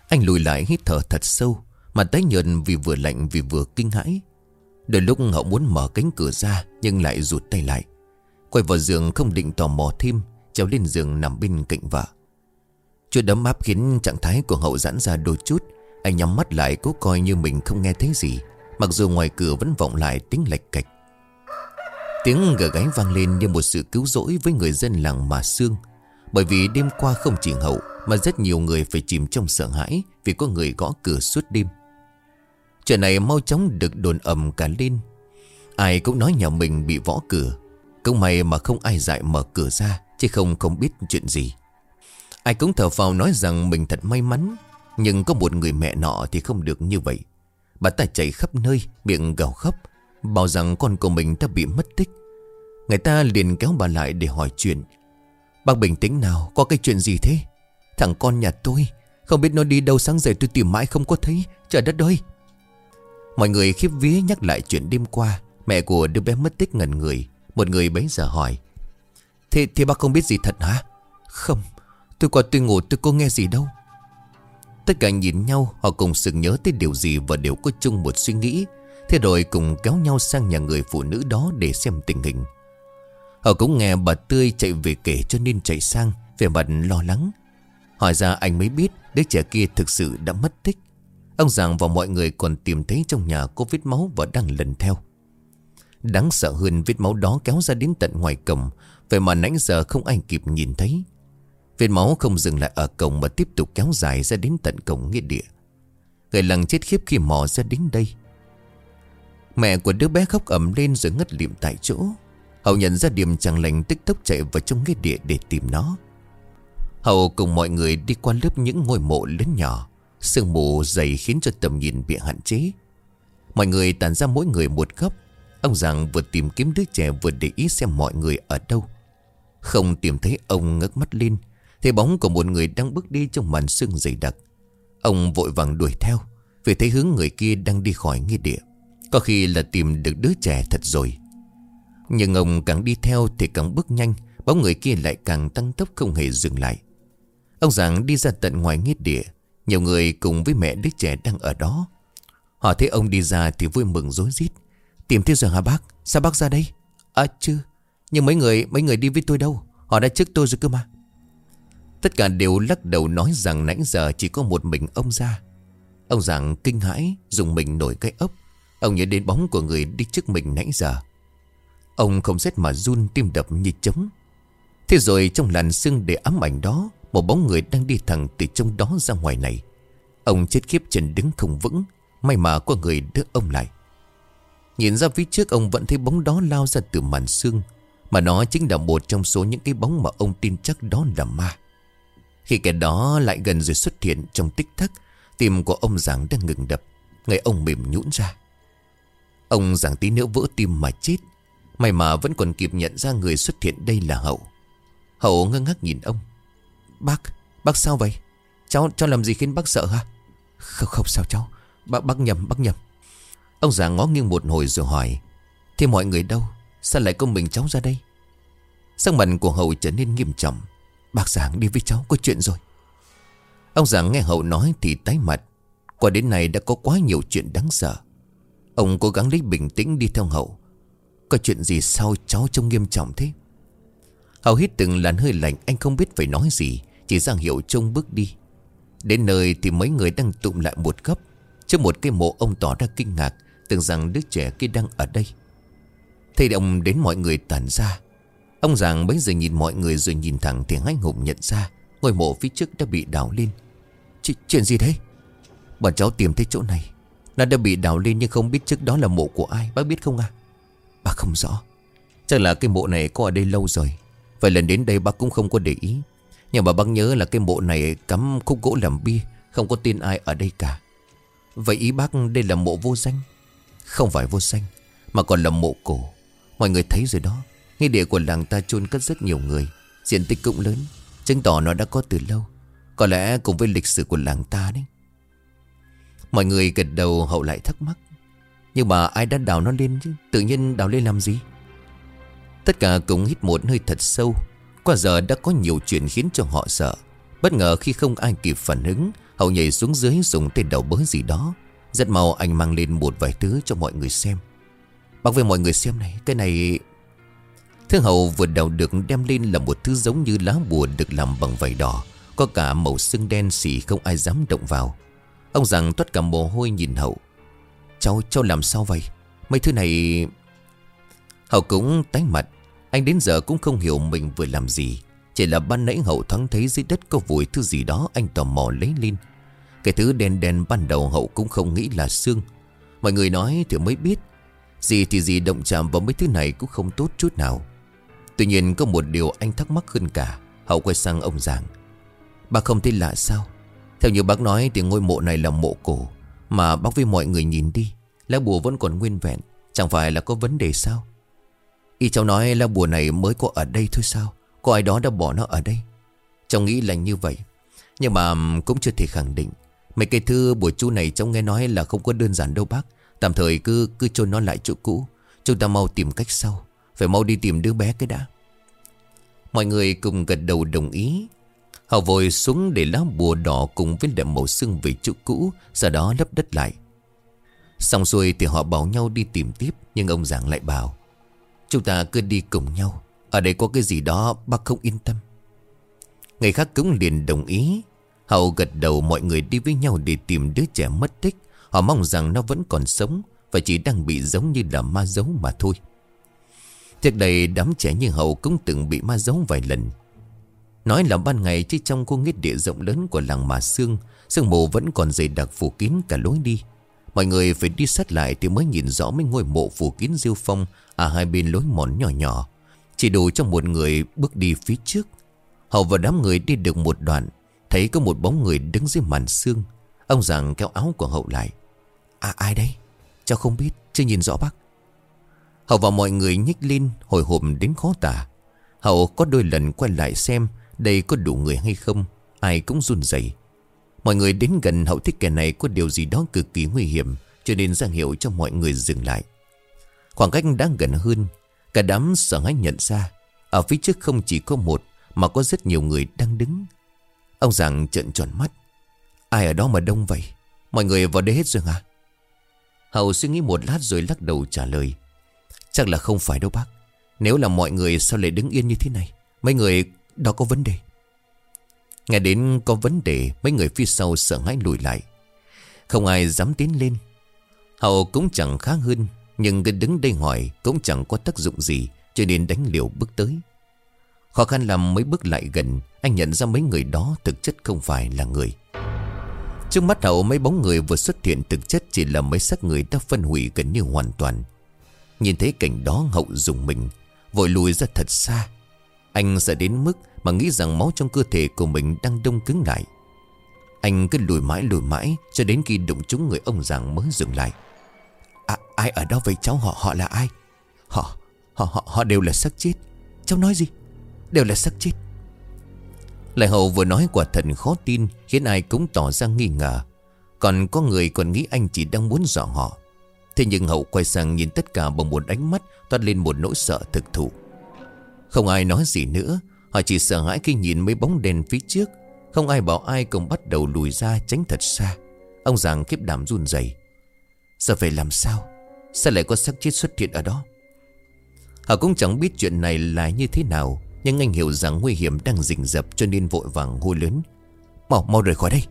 Anh lùi lại hít thở thật sâu, mà tái nhợt vì vừa lạnh vì vừa kinh hãi. Đôi lúc Hậu muốn mở cánh cửa ra nhưng lại rụt tay lại. Quay vào giường không định tò mò thêm, trèo lên giường nằm bên cạnh vợ. Chuyện đấm áp khiến trạng thái của Hậu giãn ra đôi chút. Anh nhắm mắt lại cố coi như mình không nghe thấy gì, mặc dù ngoài cửa vẫn vọng lại tiếng lạch cạch. Tiếng gà gáy vang lên như một sự cứu rỗi với người dân làng Mà Xương. Bởi vì đêm qua không chỉ Hậu mà rất nhiều người phải chìm trong sợ hãi vì có người gõ cửa suốt đêm. Chuyện này mau chóng được đồn ầm cả lên. Ai cũng nói nhà mình bị võ cửa. Cũng may mà không ai dại mở cửa ra, chứ không không biết chuyện gì. Ai cũng thở phào nói rằng mình thật may mắn. Nhưng có một người mẹ nọ thì không được như vậy. Bà ta chạy khắp nơi, miệng gào khóc, bảo rằng con của mình đã bị mất tích. Người ta liền kéo bà lại để hỏi chuyện. Bác bình tĩnh nào, có cái chuyện gì thế? Thằng con nhà tôi, không biết nó đi đâu, sáng giờ tôi tìm mãi không có thấy. Trời đất ơi! Mọi người khiếp vía nhắc lại chuyện đêm qua. Mẹ của đứa bé mất tích ngẩn người. Một người bấy giờ hỏi: Thế, thế bác không biết gì thật hả? Không, tôi qua tôi ngủ tôi có nghe gì đâu. Tất cả nhìn nhau, họ cùng sực nhớ tới điều gì và đều có chung một suy nghĩ. Thế rồi cùng kéo nhau sang nhà người phụ nữ đó để xem tình hình. Họ cũng nghe bà Tươi chạy về kể cho nên chạy sang, vẻ mặt lo lắng. Hỏi ra anh mới biết đứa trẻ kia thực sự đã mất tích. Ông Giàng và mọi người còn tìm thấy trong nhà có vết máu và đang lần theo. Đáng sợ hơn, vết máu đó kéo ra đến tận ngoài cổng, vậy mà nãy giờ không ai kịp nhìn thấy. Vết máu không dừng lại ở cổng mà tiếp tục kéo dài ra đến tận cổng nghĩa địa. Người làng chết khiếp khi mò ra đến đây. Mẹ của đứa bé khóc ầm lên rồi ngất lịm tại chỗ. Hậu nhận ra điểm chẳng lành, tức tốc chạy vào trong nghĩa địa để tìm nó. Hậu cùng mọi người đi qua lớp những ngôi mộ lớn nhỏ. Sương mù dày khiến cho tầm nhìn bị hạn chế. Mọi người tản ra mỗi người một góc. Ông Giàng vừa tìm kiếm đứa trẻ vừa để ý xem mọi người ở đâu. Không tìm thấy, ông ngước mắt lên, thấy bóng của một người đang bước đi trong màn sương dày đặc. Ông vội vàng đuổi theo, vì thấy hướng người kia đang đi khỏi nghĩa địa. Có khi là tìm được đứa trẻ thật rồi. Nhưng ông càng đi theo thì càng bước nhanh, bóng người kia lại càng tăng tốc không hề dừng lại. Ông Giàng đi ra tận ngoài nghĩa địa. Nhiều người cùng với mẹ đứa trẻ đang ở đó. Họ thấy ông đi ra thì vui mừng rối rít. Tìm thấy rồi hả bác? Sao bác ra đây? À chứ, nhưng mấy người mấy người đi với tôi đâu? Họ đã trước tôi rồi cơ mà. Tất cả đều lắc đầu nói rằng nãy giờ chỉ có một mình ông ra. Ông Giàng kinh hãi, dùng mình nổi cái ốc. Ông nhớ đến bóng của người đi trước mình nãy giờ. Ông không rét mà run, tim đập như trống. Thế rồi trong làn sương để ám ảnh đó, một bóng người đang đi thẳng từ trong đó ra ngoài này. Ông chết khiếp, chân đứng không vững. May mà có người đỡ ông lại. Nhìn ra phía trước, ông vẫn thấy bóng đó lao ra từ màn sương. Mà nó chính là một trong số những cái bóng mà ông tin chắc đó là ma. Khi kẻ đó lại gần rồi xuất hiện trong tích tắc, tim của ông Giàng đang ngừng đập. Người ông mềm nhũn ra. Ông Giàng tí nữa vỡ tim mà chết. May mà vẫn còn kịp nhận ra người xuất hiện đây là Hậu. Hậu ngơ ngác nhìn ông. Bác, bác sao vậy? Cháu, cháu làm gì khiến bác sợ hả? Không, không sao cháu. Bác, bác nhầm, bác nhầm. Ông già ngó nghiêng một hồi rồi hỏi: Thế mọi người đâu? Sao lại có mình cháu ra đây? Sắc mặt của Hậu trở nên nghiêm trọng. Bác Giàng đi với cháu, có chuyện rồi. Ông già nghe Hậu nói thì tái mặt. Qua đến này đã có quá nhiều chuyện đáng sợ. Ông cố gắng lấy bình tĩnh đi theo Hậu. Có chuyện gì sao cháu trông nghiêm trọng thế? Hậu hít từng làn hơi lạnh, anh không biết phải nói gì, chỉ ra hiệu trông bước đi. Đến nơi thì mấy người đang tụm lại một góc. Trước một cái mộ, ông tỏ ra kinh ngạc, tưởng rằng đứa trẻ kia đang ở đây. Thấy ông đến, mọi người tản ra. Ông Giàng bấy giờ nhìn mọi người rồi nhìn thẳng thì hãi hùng nhận ra ngôi mộ phía trước đã bị đào lên. Ch Chuyện gì thế? Bọn cháu tìm thấy chỗ này. Nó đã bị đào lên nhưng không biết trước đó là mộ của ai. Bác biết không à? Bác không rõ. Chắc là cái mộ này có ở đây lâu rồi. Vậy lần đến đây bác cũng không có để ý. Nhưng mà bác nhớ là cái mộ này cắm khúc gỗ làm bia, không có tên ai ở đây cả. Vậy ý bác đây là mộ vô danh? Không phải vô danh, mà còn là mộ cổ. Mọi người thấy rồi đó. Nghĩa địa của làng ta chôn cất rất nhiều người, diện tích cũng lớn, chứng tỏ nó đã có từ lâu. Có lẽ cùng với lịch sử của làng ta đấy. Mọi người gật đầu. Hậu lại thắc mắc: Nhưng mà ai đã đào nó lên chứ? Tự nhiên đào lên làm gì? Tất cả cùng hít một hơi thật sâu. Qua giờ đã có nhiều chuyện khiến cho họ sợ. Bất ngờ khi không ai kịp phản ứng, Hậu nhảy xuống dưới dùng tay đầu bới gì đó. Rất mau anh mang lên một vài thứ cho mọi người xem. Bác với mọi người xem này, cái này... Thứ Hậu vừa đào được đem lên là một thứ giống như lá bùa được làm bằng vải đỏ, có cả màu xương đen xỉ, không ai dám động vào. Ông Giàng toát cả mồ hôi nhìn Hậu. Cháu, cháu làm sao vậy? Mấy thứ này... Hậu cũng tái mặt. Anh đến giờ cũng không hiểu mình vừa làm gì. Chỉ là ban nãy Hậu thoáng thấy dưới đất có vùi thứ gì đó, anh tò mò lấy lên. Cái thứ đen đen ban đầu Hậu cũng không nghĩ là xương. Mọi người nói thì mới biết. Gì thì gì động chạm vào mấy thứ này cũng không tốt chút nào. Tuy nhiên có một điều anh thắc mắc hơn cả. Hậu quay sang ông Giàng. Bác không thấy lạ sao? Theo như bác nói thì ngôi mộ này là mộ cổ. Mà bác với mọi người nhìn đi, lá bùa vẫn còn nguyên vẹn. Chẳng phải là có vấn đề sao? Y cháu nói lá bùa này mới có ở đây thôi sao? Có ai đó đã bỏ nó ở đây? Cháu nghĩ là như vậy. Nhưng mà cũng chưa thể khẳng định. Mấy cái thư bùa chú này cháu nghe nói là không có đơn giản đâu bác. Tạm thời cứ cứ chôn nó lại chỗ cũ. Chúng ta mau tìm cách sau. Phải mau đi tìm đứa bé cái đã. Mọi người cùng gật đầu đồng ý. Họ vội xuống để lá bùa đỏ cùng với đệm màu xương về chỗ cũ, sau đó lấp đất lại. Xong xuôi thì họ bảo nhau đi tìm tiếp. Nhưng ông Giàng lại bảo chúng ta cứ đi cùng nhau. Ở đây có cái gì đó bác không yên tâm. Người khác cũng liền đồng ý. Hậu gật đầu, mọi người đi với nhau để tìm đứa trẻ mất tích. Họ mong rằng nó vẫn còn sống và chỉ đang bị giống như là ma giấu mà thôi. Trước đây đám trẻ như Hậu cũng từng bị ma giấu vài lần. Nói là ban ngày chứ trong khu nghĩa địa rộng lớn của làng Mà Sương, sương mù vẫn còn dày đặc phủ kín cả lối đi. Mọi người phải đi sát lại thì mới nhìn rõ mấy ngôi mộ phủ kín rêu phong ở hai bên lối mòn nhỏ nhỏ. Chỉ đủ cho một người bước đi phía trước. Hậu và đám người đi được một đoạn, thấy có một bóng người đứng dưới màn sương. Ông Giàng kéo áo của Hậu lại. À, ai đấy? Cháu không biết, chưa nhìn rõ bác. Hậu và mọi người nhích lên, hồi hộp đến khó tả. Hậu có đôi lần quay lại xem đây có đủ người hay không. Ai cũng run rẩy. Mọi người đến gần, Hậu thích kẻ này có điều gì đó cực kỳ nguy hiểm, cho nên ra hiệu cho mọi người dừng lại. Khoảng cách đã gần hơn, cả đám sợ hãi nhận ra ở phía trước không chỉ có một mà có rất nhiều người đang đứng. Ông Giàng trợn tròn mắt. Ai ở đó mà đông vậy? Mọi người vào đây hết rồi hả? Hậu suy nghĩ một lát rồi lắc đầu trả lời. Chắc là không phải đâu bác. Nếu là mọi người sao lại đứng yên như thế này? Mấy người đó có vấn đề. Nghe đến có vấn đề, mấy người phía sau sợ hãi lùi lại. Không ai dám tiến lên. Hậu cũng chẳng khá hơn, nhưng cứ đứng đây hỏi cũng chẳng có tác dụng gì, cho nên đánh liều bước tới. Khó khăn làm mấy bước lại gần, anh nhận ra mấy người đó thực chất không phải là người. Trước mắt Hậu, mấy bóng người vừa xuất hiện thực chất chỉ là mấy xác người đã phân hủy gần như hoàn toàn. Nhìn thấy cảnh đó, Hậu rùng mình, vội lùi ra thật xa. Anh sợ đến mức mà nghĩ rằng máu trong cơ thể của mình đang đông cứng lại. Anh cứ lùi mãi lùi mãi cho đến khi đụng trúng người ông Giàng mới dừng lại. À, ai ở đó vậy cháu? Họ họ là ai? Họ họ họ, họ đều là xác chết. Cháu nói gì? Đều là xác chết. Lại Hậu vừa nói quả thật khó tin, khiến ai cũng tỏ ra nghi ngờ. Còn có người còn nghĩ anh chỉ đang muốn dọa họ. Thế nhưng Hậu quay sang nhìn tất cả bằng một ánh mắt toát lên một nỗi sợ thực thụ. Không ai nói gì nữa. Họ chỉ sợ hãi khi nhìn mấy bóng đèn phía trước. Không ai bảo ai, cùng bắt đầu lùi ra tránh thật xa. Ông Giàng khiếp đảm run rẩy. Giờ phải làm sao? Sao lại có xác chết xuất hiện ở đó? Họ cũng chẳng biết chuyện này là như thế nào, nhưng anh hiểu rằng nguy hiểm đang rình rập, cho nên vội vàng hô lớn. Mau, mau rời khỏi đây.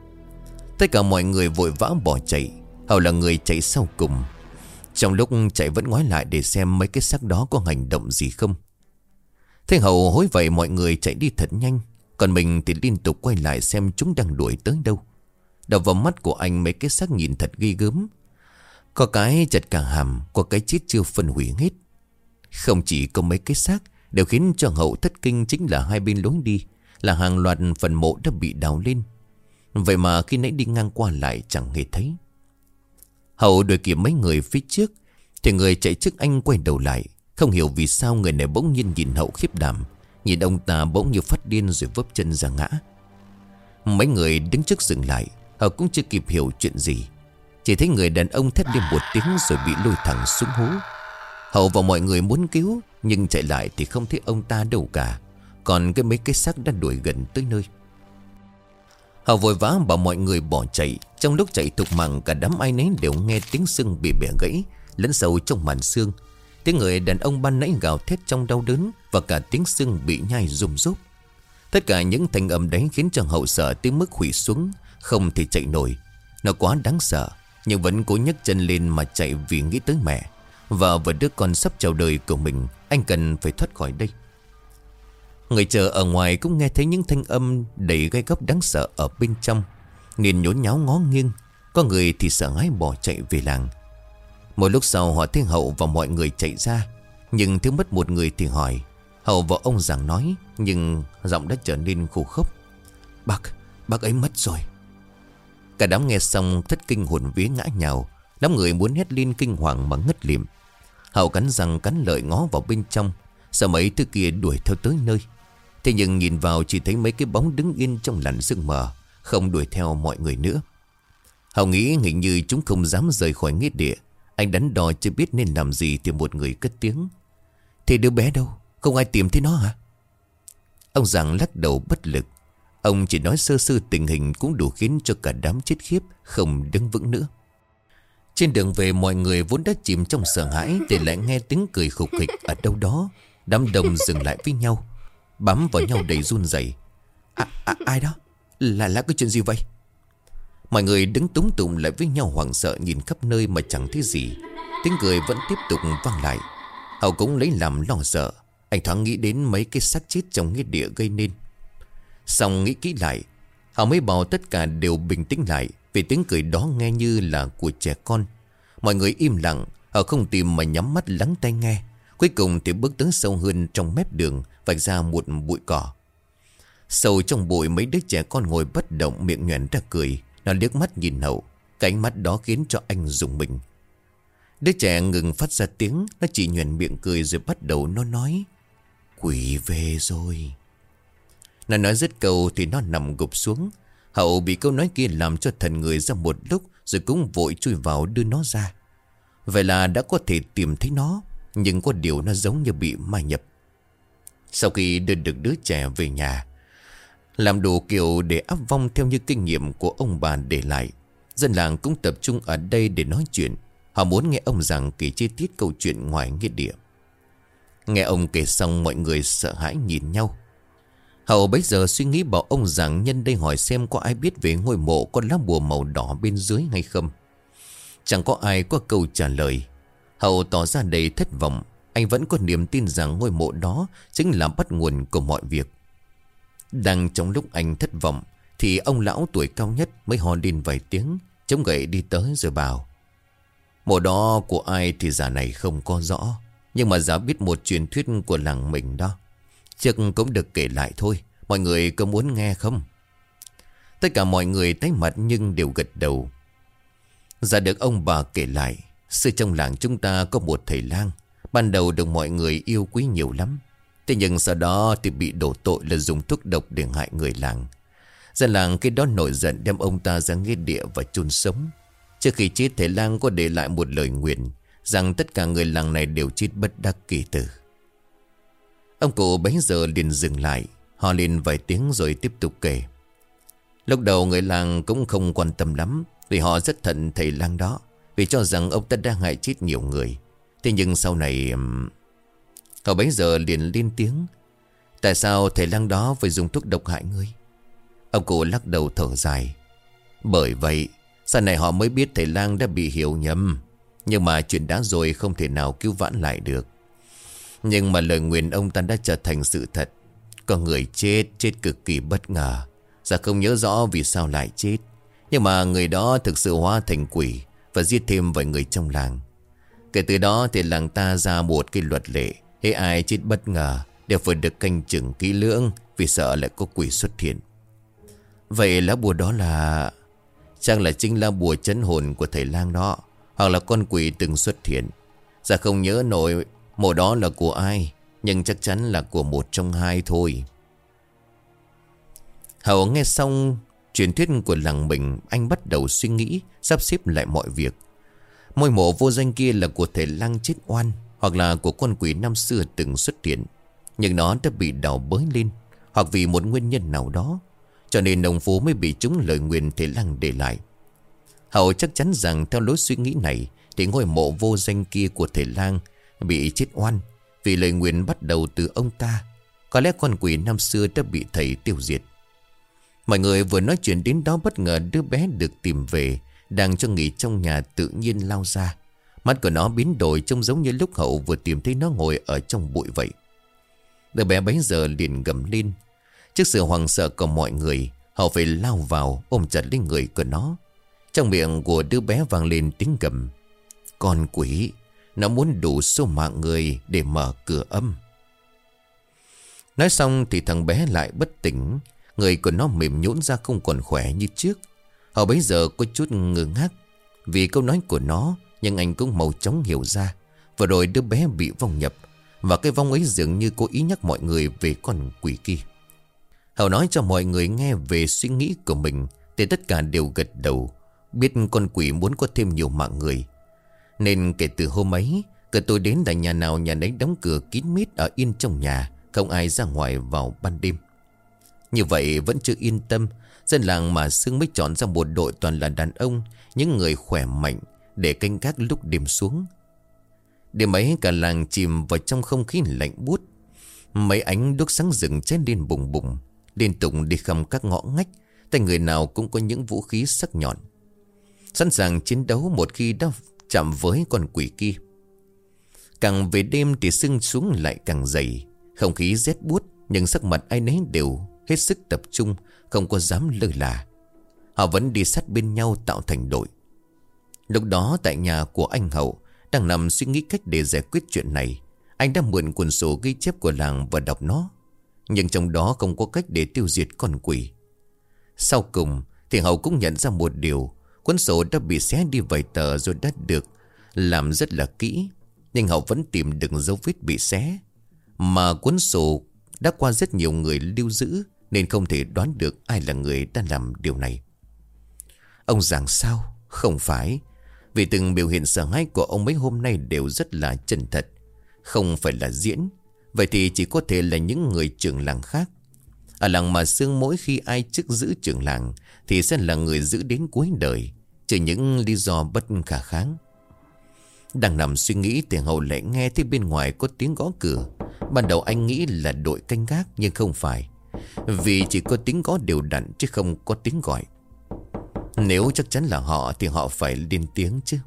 Tất cả mọi người vội vã bỏ chạy. Hậu là người chạy sau cùng. Trong lúc chạy vẫn ngoái lại để xem mấy cái xác đó có hành động gì không. Thế Hậu hối vậy mọi người chạy đi thật nhanh. Còn mình thì liên tục quay lại xem chúng đang đuổi tới đâu. Đập vào mắt của anh mấy cái xác nhìn thật ghê gớm. Có cái chật cả hàm, có cái chết chưa phân hủy hết. Không chỉ có mấy cái xác, điều khiến cho Hậu thất kinh chính là hai bên lối đi là hàng loạt phần mộ đã bị đào lên. Vậy mà khi nãy đi ngang qua lại chẳng hề thấy. Hậu đuổi kịp mấy người phía trước, thì người chạy trước anh quay đầu lại. Không hiểu vì sao người này bỗng nhiên nhìn Hậu khiếp đảm. Nhìn ông ta bỗng như phát điên rồi vấp chân ra ngã. Mấy người đứng trước dừng lại. Hậu cũng chưa kịp hiểu chuyện gì. Chỉ thấy người đàn ông thét lên một tiếng rồi bị lôi thẳng xuống hố. Hậu và mọi người muốn cứu, nhưng chạy lại thì không thấy ông ta đâu cả. Còn cái mấy cái xác đã đuổi gần tới nơi. Hậu vội vã bảo mọi người bỏ chạy. Trong lúc chạy thục mạng, cả đám ai nấy đều nghe tiếng xương bị bẻ gãy lẫn sâu trong màn xương. Tiếng người đàn ông ban nãy gào thét trong đau đớn, và cả tiếng xương bị nhai rùm rúp. Tất cả những thanh âm đấy khiến cho Hậu sợ tới mức khuỵu xuống, không thể chạy nổi. Nó quá đáng sợ, nhưng vẫn cố nhấc chân lên mà chạy vì nghĩ tới mẹ và và đứa con sắp chào đời của mình. Anh cần phải thoát khỏi đây. Người chờ ở ngoài cũng nghe thấy những thanh âm đầy gai góc đáng sợ ở bên trong, nên nhốn nháo ngó nghiêng. Có người thì sợ hãi bỏ chạy về làng. Một lúc sau họ thấy Hậu và mọi người chạy ra, nhưng thiếu mất một người thì hỏi. Hậu và ông giảng nói, nhưng giọng đã trở nên khô khốc. Bác, bác ấy mất rồi. Cả đám nghe xong thất kinh hồn vía ngã nhào. Đám người muốn hét lên kinh hoàng mà ngất lịm. Hậu cắn răng cắn lợi ngó vào bên trong, sợ mấy thứ kia đuổi theo tới nơi. Thế nhưng nhìn vào chỉ thấy mấy cái bóng đứng yên trong làn sương mờ, không đuổi theo mọi người nữa. Hậu nghĩ hình như chúng không dám rời khỏi nghĩa địa. Anh đắn đo chưa biết nên làm gì thì một người cất tiếng. Thì đứa bé đâu? Không ai tìm thấy nó hả? Ông giảng lắc đầu bất lực. Ông chỉ nói sơ sơ tình hình cũng đủ khiến cho cả đám chết khiếp, không đứng vững nữa. Trên đường về, mọi người vốn đã chìm trong sợ hãi để lại nghe tiếng cười khục khịch ở đâu đó. Đám đông dừng lại với nhau, bám vào nhau đầy run rẩy. À, à, ai đó? Là là cái chuyện gì vậy? Mọi người đứng túm tụm lại với nhau hoảng sợ nhìn khắp nơi mà chẳng thấy gì. Tiếng cười vẫn tiếp tục vang lại. Hậu cũng lấy làm lo sợ. Anh thoáng nghĩ đến mấy cái xác chết trong nghĩa địa gây nên. Xong nghĩ kỹ lại, Hậu mới bảo tất cả đều bình tĩnh lại, vì tiếng cười đó nghe như là của trẻ con. Mọi người im lặng. Hậu không tìm mà nhắm mắt lắng tai nghe. Cuối cùng thì bước tới sâu hơn trong mép đường, vạch ra một bụi cỏ. Sâu trong bụi, mấy đứa trẻ con ngồi bất động, miệng nhoẻn ra cười. Nó liếc mắt nhìn Hậu. Cái ánh mắt đó khiến cho anh rùng mình. Đứa trẻ ngừng phát ra tiếng. Nó chỉ nhoẻn miệng cười rồi bắt đầu nó nói: Quỷ về rồi. Nó nói dứt câu thì nó nằm gục xuống. Hậu bị câu nói kia làm cho thần người ra một lúc, rồi cũng vội chui vào đưa nó ra. Vậy là đã có thể tìm thấy nó, nhưng có điều nó giống như bị ma nhập. Sau khi đưa được đứa trẻ về nhà, làm đủ kiểu để áp vong theo như kinh nghiệm của ông bà để lại, dân làng cũng tập trung ở đây để nói chuyện. Họ muốn nghe ông giảng kể chi tiết câu chuyện ngoài nghĩa địa. Nghe ông kể xong, mọi người sợ hãi nhìn nhau. Hậu bấy giờ suy nghĩ bảo ông giảng nhân đây hỏi xem có ai biết về ngôi mộ có lá bùa màu đỏ bên dưới hay không. Chẳng có ai có câu trả lời. Hậu tỏ ra đầy thất vọng. Anh vẫn có niềm tin rằng ngôi mộ đó chính là bắt nguồn của mọi việc. Đang trong lúc anh thất vọng thì ông lão tuổi cao nhất mới ho lên vài tiếng, chống gậy đi tới rồi bảo: Mộ đó của ai thì giả này không có rõ, nhưng mà giả biết một truyền thuyết của làng mình đó. Chắc cũng được kể lại thôi. Mọi người có muốn nghe không? Tất cả mọi người tái mặt nhưng đều gật đầu. Giả được ông bà kể lại, xưa trong làng chúng ta có một thầy lang. Ban đầu được mọi người yêu quý nhiều lắm. Thế nhưng sau đó thì bị đổ tội là dùng thuốc độc để hại người làng. Dân làng cái đó nổi giận đem ông ta ra nghĩa địa và chôn sống. Trước khi chết, thầy lang có để lại một lời nguyện rằng tất cả người làng này đều chết bất đắc kỳ tử. Ông cụ bấy giờ liền dừng lại, ho lên vài tiếng rồi tiếp tục kể. Lúc đầu người làng cũng không quan tâm lắm, vì họ rất thận thầy lang đó, vì cho rằng ông ta đã hại chết nhiều người. Thế nhưng sau này họ bấy giờ liền lên tiếng: Tại sao thầy lang đó phải dùng thuốc độc hại người? Ông cụ lắc đầu thở dài: Bởi vậy sau này họ mới biết thầy lang đã bị hiểu nhầm. Nhưng mà chuyện đã rồi không thể nào cứu vãn lại được. Nhưng mà lời nguyền ông ta đã trở thành sự thật. Có người chết, chết cực kỳ bất ngờ. Dạ không nhớ rõ vì sao lại chết, nhưng mà người đó thực sự hóa thành quỷ và giết thêm vài người trong làng. Kể từ đó thì làng ta ra một cái luật lệ: hễ ai chết bất ngờ đều phải được canh chừng kỹ lưỡng, vì sợ lại có quỷ xuất hiện. Vậy lá bùa đó là... Chắc là chính lá bùa trấn hồn của thầy lang đó, hoặc là con quỷ từng xuất hiện. Dạ không nhớ nổi mộ đó là của ai, nhưng chắc chắn là của một trong hai thôi. Hậu nghe xong truyền thuyết của làng mình, anh bắt đầu suy nghĩ, sắp xếp lại mọi việc. Ngôi mộ vô danh kia là của thầy lang chết oan, hoặc là của con quỷ năm xưa từng xuất hiện, nhưng nó đã bị đào bới lên, hoặc vì một nguyên nhân nào đó. Cho nên ông Phú mới bị trúng lời nguyền thầy lang để lại. Hậu chắc chắn rằng theo lối suy nghĩ này thì ngôi mộ vô danh kia của thầy lang bị chết oan vì lời nguyền bắt đầu từ ông ta. Có lẽ con quỷ năm xưa đã bị thầy tiêu diệt. Mọi người vừa nói chuyện đến đó, bất ngờ đứa bé được tìm về đang cho nghỉ trong nhà tự nhiên lao ra. Mắt của nó biến đổi, trông giống như lúc Hậu vừa tìm thấy nó ngồi ở trong bụi vậy. Đứa bé bấy giờ liền gầm lên. Trước sự hoảng sợ của mọi người, Hậu phải lao vào ôm chặt lấy người của nó. Trong miệng của đứa bé vang lên tiếng gầm. Con quỷ, nó muốn đủ số mạng người để mở cửa âm. Nói xong thì thằng bé lại bất tỉnh. Người của nó mềm nhũn ra, không còn khỏe như trước. Hậu bấy giờ có chút ngơ ngác vì câu nói của nó, nhưng anh cũng mau chóng hiểu ra. Vừa rồi đứa bé bị vong nhập, và cái vong ấy dường như cố ý nhắc mọi người về con quỷ kia. Hậu nói cho mọi người nghe về suy nghĩ của mình, thì tất cả đều gật đầu, biết con quỷ muốn có thêm nhiều mạng người. Nên kể từ hôm ấy, cứ tôi đến là nhà nào nhà nấy đóng cửa kín mít, ở yên trong nhà, không ai ra ngoài vào ban đêm. Như vậy vẫn chưa yên tâm, dân làng Mã Xương mới chọn ra một đội toàn là đàn ông, những người khỏe mạnh để canh gác lúc đêm xuống. Đêm ấy cả làng chìm vào trong không khí lạnh buốt. Mấy ánh đuốc sáng rừng cháy lên bùng bùng, liên tục đi khắp các ngõ ngách, tay người nào cũng có những vũ khí sắc nhọn, sẵn sàng chiến đấu một khi đã chạm với con quỷ kia. Càng về đêm thì sương xuống lại càng dày, không khí rét buốt, nhưng sắc mặt ai nấy đều hết sức tập trung, không có dám lơ là. Họ vẫn đi sát bên nhau tạo thành đội. Lúc đó tại nhà của anh Hậu đang nằm suy nghĩ cách để giải quyết chuyện này. Anh đã mượn cuốn sổ ghi chép của làng và đọc nó, nhưng trong đó không có cách để tiêu diệt con quỷ. Sau cùng thì Hậu cũng nhận ra một điều. Cuốn sổ đã bị xé đi vài tờ rồi đã được làm rất là kỹ, nhưng Hậu vẫn tìm được dấu vết bị xé. Mà cuốn sổ đã qua rất nhiều người lưu giữ, nên không thể đoán được ai là người đã làm điều này. Ông giảng sao? Không phải. Vì từng biểu hiện sợ hãi của ông mấy hôm nay đều rất là chân thật, không phải là diễn. Vậy thì chỉ có thể là những người trưởng làng khác. Ở làng Mã Xương, mỗi khi ai chức giữ trưởng làng thì sẽ là người giữ đến cuối đời, trừ những lý do bất khả kháng. Đang nằm suy nghĩ thì Hậu lại nghe thấy bên ngoài có tiếng gõ cửa. Ban đầu anh nghĩ là đội canh gác, nhưng không phải, vì chỉ có tiếng gõ đều đặn chứ không có tiếng gọi. Nếu chắc chắn là họ thì họ phải lên tiếng chứ.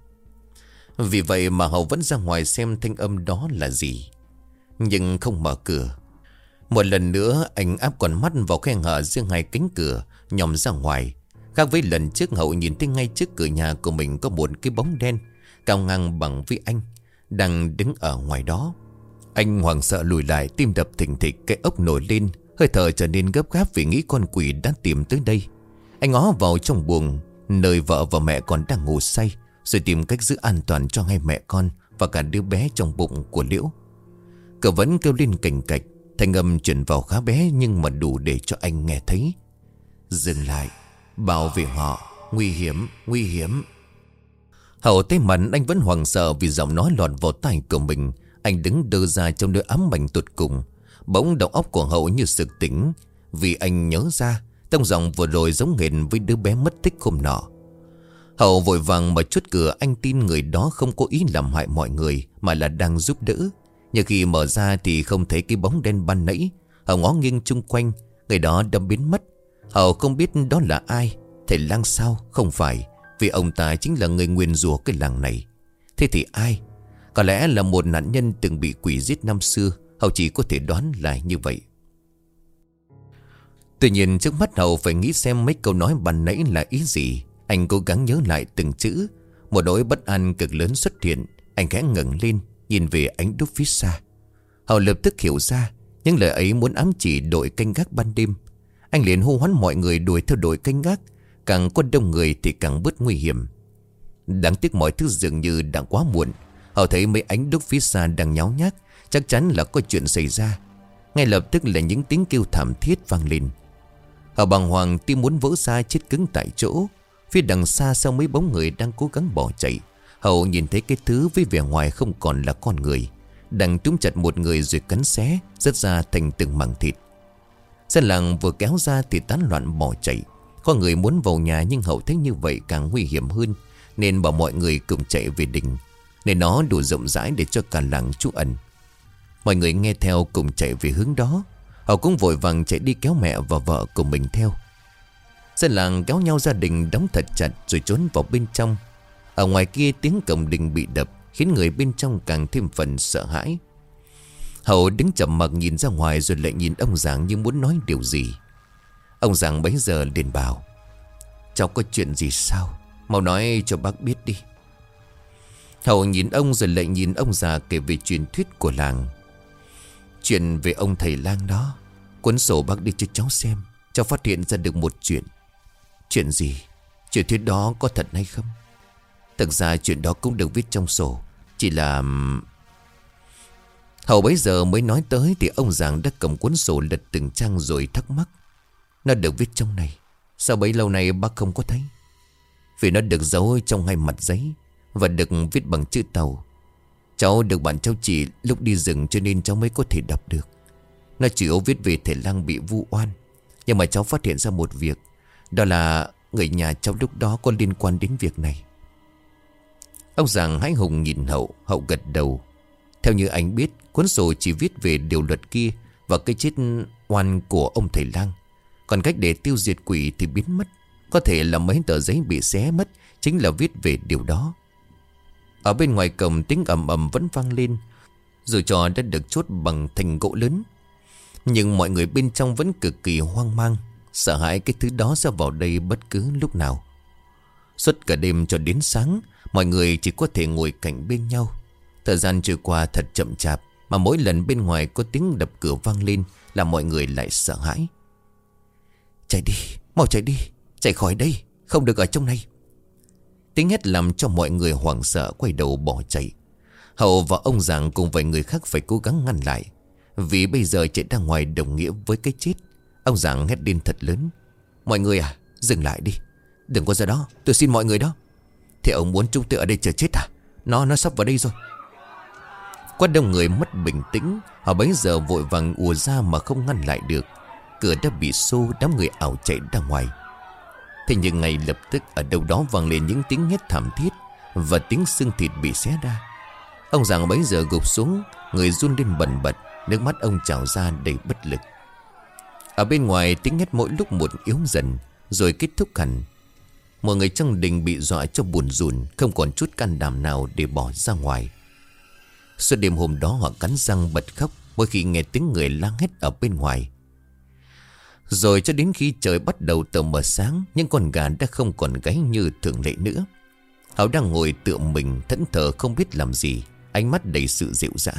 Vì vậy mà Hậu vẫn ra ngoài xem thanh âm đó là gì, nhưng không mở cửa. Một lần nữa anh áp con mắt vào khe hở giữa hai cánh cửa, nhòm ra ngoài. Khác với lần trước, Hậu nhìn thấy ngay trước cửa nhà của mình có một cái bóng đen cao ngang bằng với anh đang đứng ở ngoài đó. Anh hoảng sợ lùi lại, tim đập thình thịch, cái ốc nổi lên, hơi thở trở nên gấp gáp vì nghĩ con quỷ đã tìm tới đây. Anh ngó vào trong buồng nơi vợ và mẹ còn đang ngủ say, rồi tìm cách giữ an toàn cho hai mẹ con và cả đứa bé trong bụng của Liễu. Cửa vẫn kêu lên cành cạch, thanh âm chuyển vào khá bé nhưng mà đủ để cho anh nghe thấy. Dừng lại, bảo vệ họ, nguy hiểm, nguy hiểm. Hậu thấy mặt anh vẫn hoảng sợ vì giọng nói lọt vào tai của mình. Anh đứng đơ ra trong nỗi ám ảnh tột cùng. Bỗng đầu óc của Hậu như sực tỉnh, vì anh nhớ ra tông giọng vừa rồi giống hệt với đứa bé mất tích hôm nọ. Hậu vội vàng mở chốt cửa. Anh tin người đó không có ý làm hại mọi người, mà là đang giúp đỡ. Nhưng khi mở ra thì không thấy cái bóng đen ban nãy. Hậu ngó nghiêng chung quanh, người đó đã biến mất. Hậu không biết đó là ai. Thầy lang sao? Không phải, vì ông ta chính là người nguyền rủa cái làng này. Thế thì ai? Có lẽ là một nạn nhân từng bị quỷ giết năm xưa. Hậu chỉ có thể đoán là như vậy. Tuy nhiên trước mắt Hậu phải nghĩ xem mấy câu nói ban nãy là ý gì. Anh cố gắng nhớ lại từng chữ. Một nỗi bất an cực lớn xuất hiện. Anh khẽ ngẩng lên, nhìn về ánh đuốc phía xa. Hậu lập tức hiểu ra những lời ấy muốn ám chỉ đội canh gác ban đêm. Anh liền hô hoán mọi người đuổi theo đội canh gác. Càng có đông người thì càng bớt nguy hiểm. Đáng tiếc mọi thứ dường như đã quá muộn. Hậu thấy mấy ánh đuốc phía xa đang nháo nhác, chắc chắn là có chuyện xảy ra. Ngay lập tức là những tiếng kêu thảm thiết vang lên. Hậu bàng hoàng, tim muốn vỡ ra, chết cứng tại chỗ. Phía đằng xa sau mấy bóng người đang cố gắng bỏ chạy, Hậu nhìn thấy cái thứ với vẻ ngoài không còn là con người đang túm chặt một người rồi cắn xé, rớt ra thành từng mảng thịt. Dân làng vừa kéo ra thì tán loạn bỏ chạy. Có người muốn vào nhà nhưng Hậu thấy như vậy càng nguy hiểm hơn, nên bảo mọi người cùng chạy về đình, nên nó đủ rộng rãi để cho cả làng trú ẩn. Mọi người nghe theo cùng chạy về hướng đó. Hậu cũng vội vàng chạy đi kéo mẹ và vợ của mình theo. Dân làng kéo nhau ra đình đóng thật chặt rồi trốn vào bên trong. Ở ngoài kia tiếng cổng đình bị đập khiến người bên trong càng thêm phần sợ hãi. Hậu đứng chậm mặc nhìn ra ngoài rồi lại nhìn ông Giàng như muốn nói điều gì. Ông Giàng bấy giờ liền bảo: "Cháu có chuyện gì sao? Mau nói cho bác biết đi." Hậu nhìn ông rồi lại nhìn ông già kể về truyền thuyết của làng. "Chuyện về ông thầy lang đó. Cuốn sổ bác đi cho cháu xem. Cháu phát hiện ra được một chuyện." "Chuyện gì? Chuyện thuyết đó có thật hay không?" "Thực ra chuyện đó cũng được viết trong sổ. Chỉ là..." Hậu bấy giờ mới nói tới thì ông Giàng đã cầm cuốn sổ lật từng trang rồi thắc mắc: "Nó được viết trong này, sao bấy lâu nay bác không có thấy?" "Vì nó được giấu trong hai mặt giấy và được viết bằng chữ Tàu. Cháu được bạn cháu chỉ lúc đi rừng cho nên cháu mới có thể đọc được. Nó chủ yếu viết về thầy lang bị vu oan. Nhưng mà cháu phát hiện ra một việc, đó là người nhà cháu lúc đó có liên quan đến việc này." Ông Giàng hãi hùng nhìn Hậu. Hậu gật đầu. Theo như anh biết, cuốn sổ chỉ viết về điều luật kia và cái chết oan của ông thầy lang. Còn cách để tiêu diệt quỷ thì biến mất. Có thể là mấy tờ giấy bị xé mất chính là viết về điều đó. Ở bên ngoài cổng tiếng ầm ầm vẫn vang lên. Dù trò đã được chốt bằng thành gỗ lớn, nhưng mọi người bên trong vẫn cực kỳ hoang mang, sợ hãi cái thứ đó sẽ vào đây bất cứ lúc nào. Suốt cả đêm cho đến sáng, mọi người chỉ có thể ngồi cạnh bên nhau. Thời gian trôi qua thật chậm chạp, mà mỗi lần bên ngoài có tiếng đập cửa vang lên là mọi người lại sợ hãi. "Chạy đi, mau chạy đi, chạy khỏi đây, không được ở trong này." Tiếng hét làm cho mọi người hoảng sợ quay đầu bỏ chạy. Hậu và ông Giàng cùng vài người khác phải cố gắng ngăn lại, vì bây giờ chạy ra ngoài đồng nghĩa với cái chết. Ông Giàng hét lên thật lớn: "Mọi người à, dừng lại đi, đừng có ra đó, tôi xin mọi người đó." "Thế ông muốn chúng tôi ở đây chờ chết à? Nó nó sắp vào đây rồi." Quá đông người mất bình tĩnh, họ bấy giờ vội vàng ùa ra mà không ngăn lại được. Cửa đã bị xô, đám người ảo chạy ra ngoài. Thế nhưng ngay lập tức ở đâu đó vang lên những tiếng hét thảm thiết và tiếng xương thịt bị xé ra. Ông Giàng bấy giờ gục xuống, người run lên bần bật, nước mắt ông trào ra đầy bất lực. Ở bên ngoài tiếng hét mỗi lúc một yếu dần, rồi kết thúc hẳn. Mọi người trong đình bị dọa cho buồn rùn, không còn chút can đảm nào để bỏ ra ngoài. Suốt đêm hôm đó họ cắn răng bật khóc mỗi khi nghe tiếng người la hét ở bên ngoài. Rồi cho đến khi trời bắt đầu tờ mờ sáng, những con gà đã không còn gáy như thường lệ nữa. Hậu đang ngồi tựa mình thẫn thờ không biết làm gì, ánh mắt đầy sự dịu dã.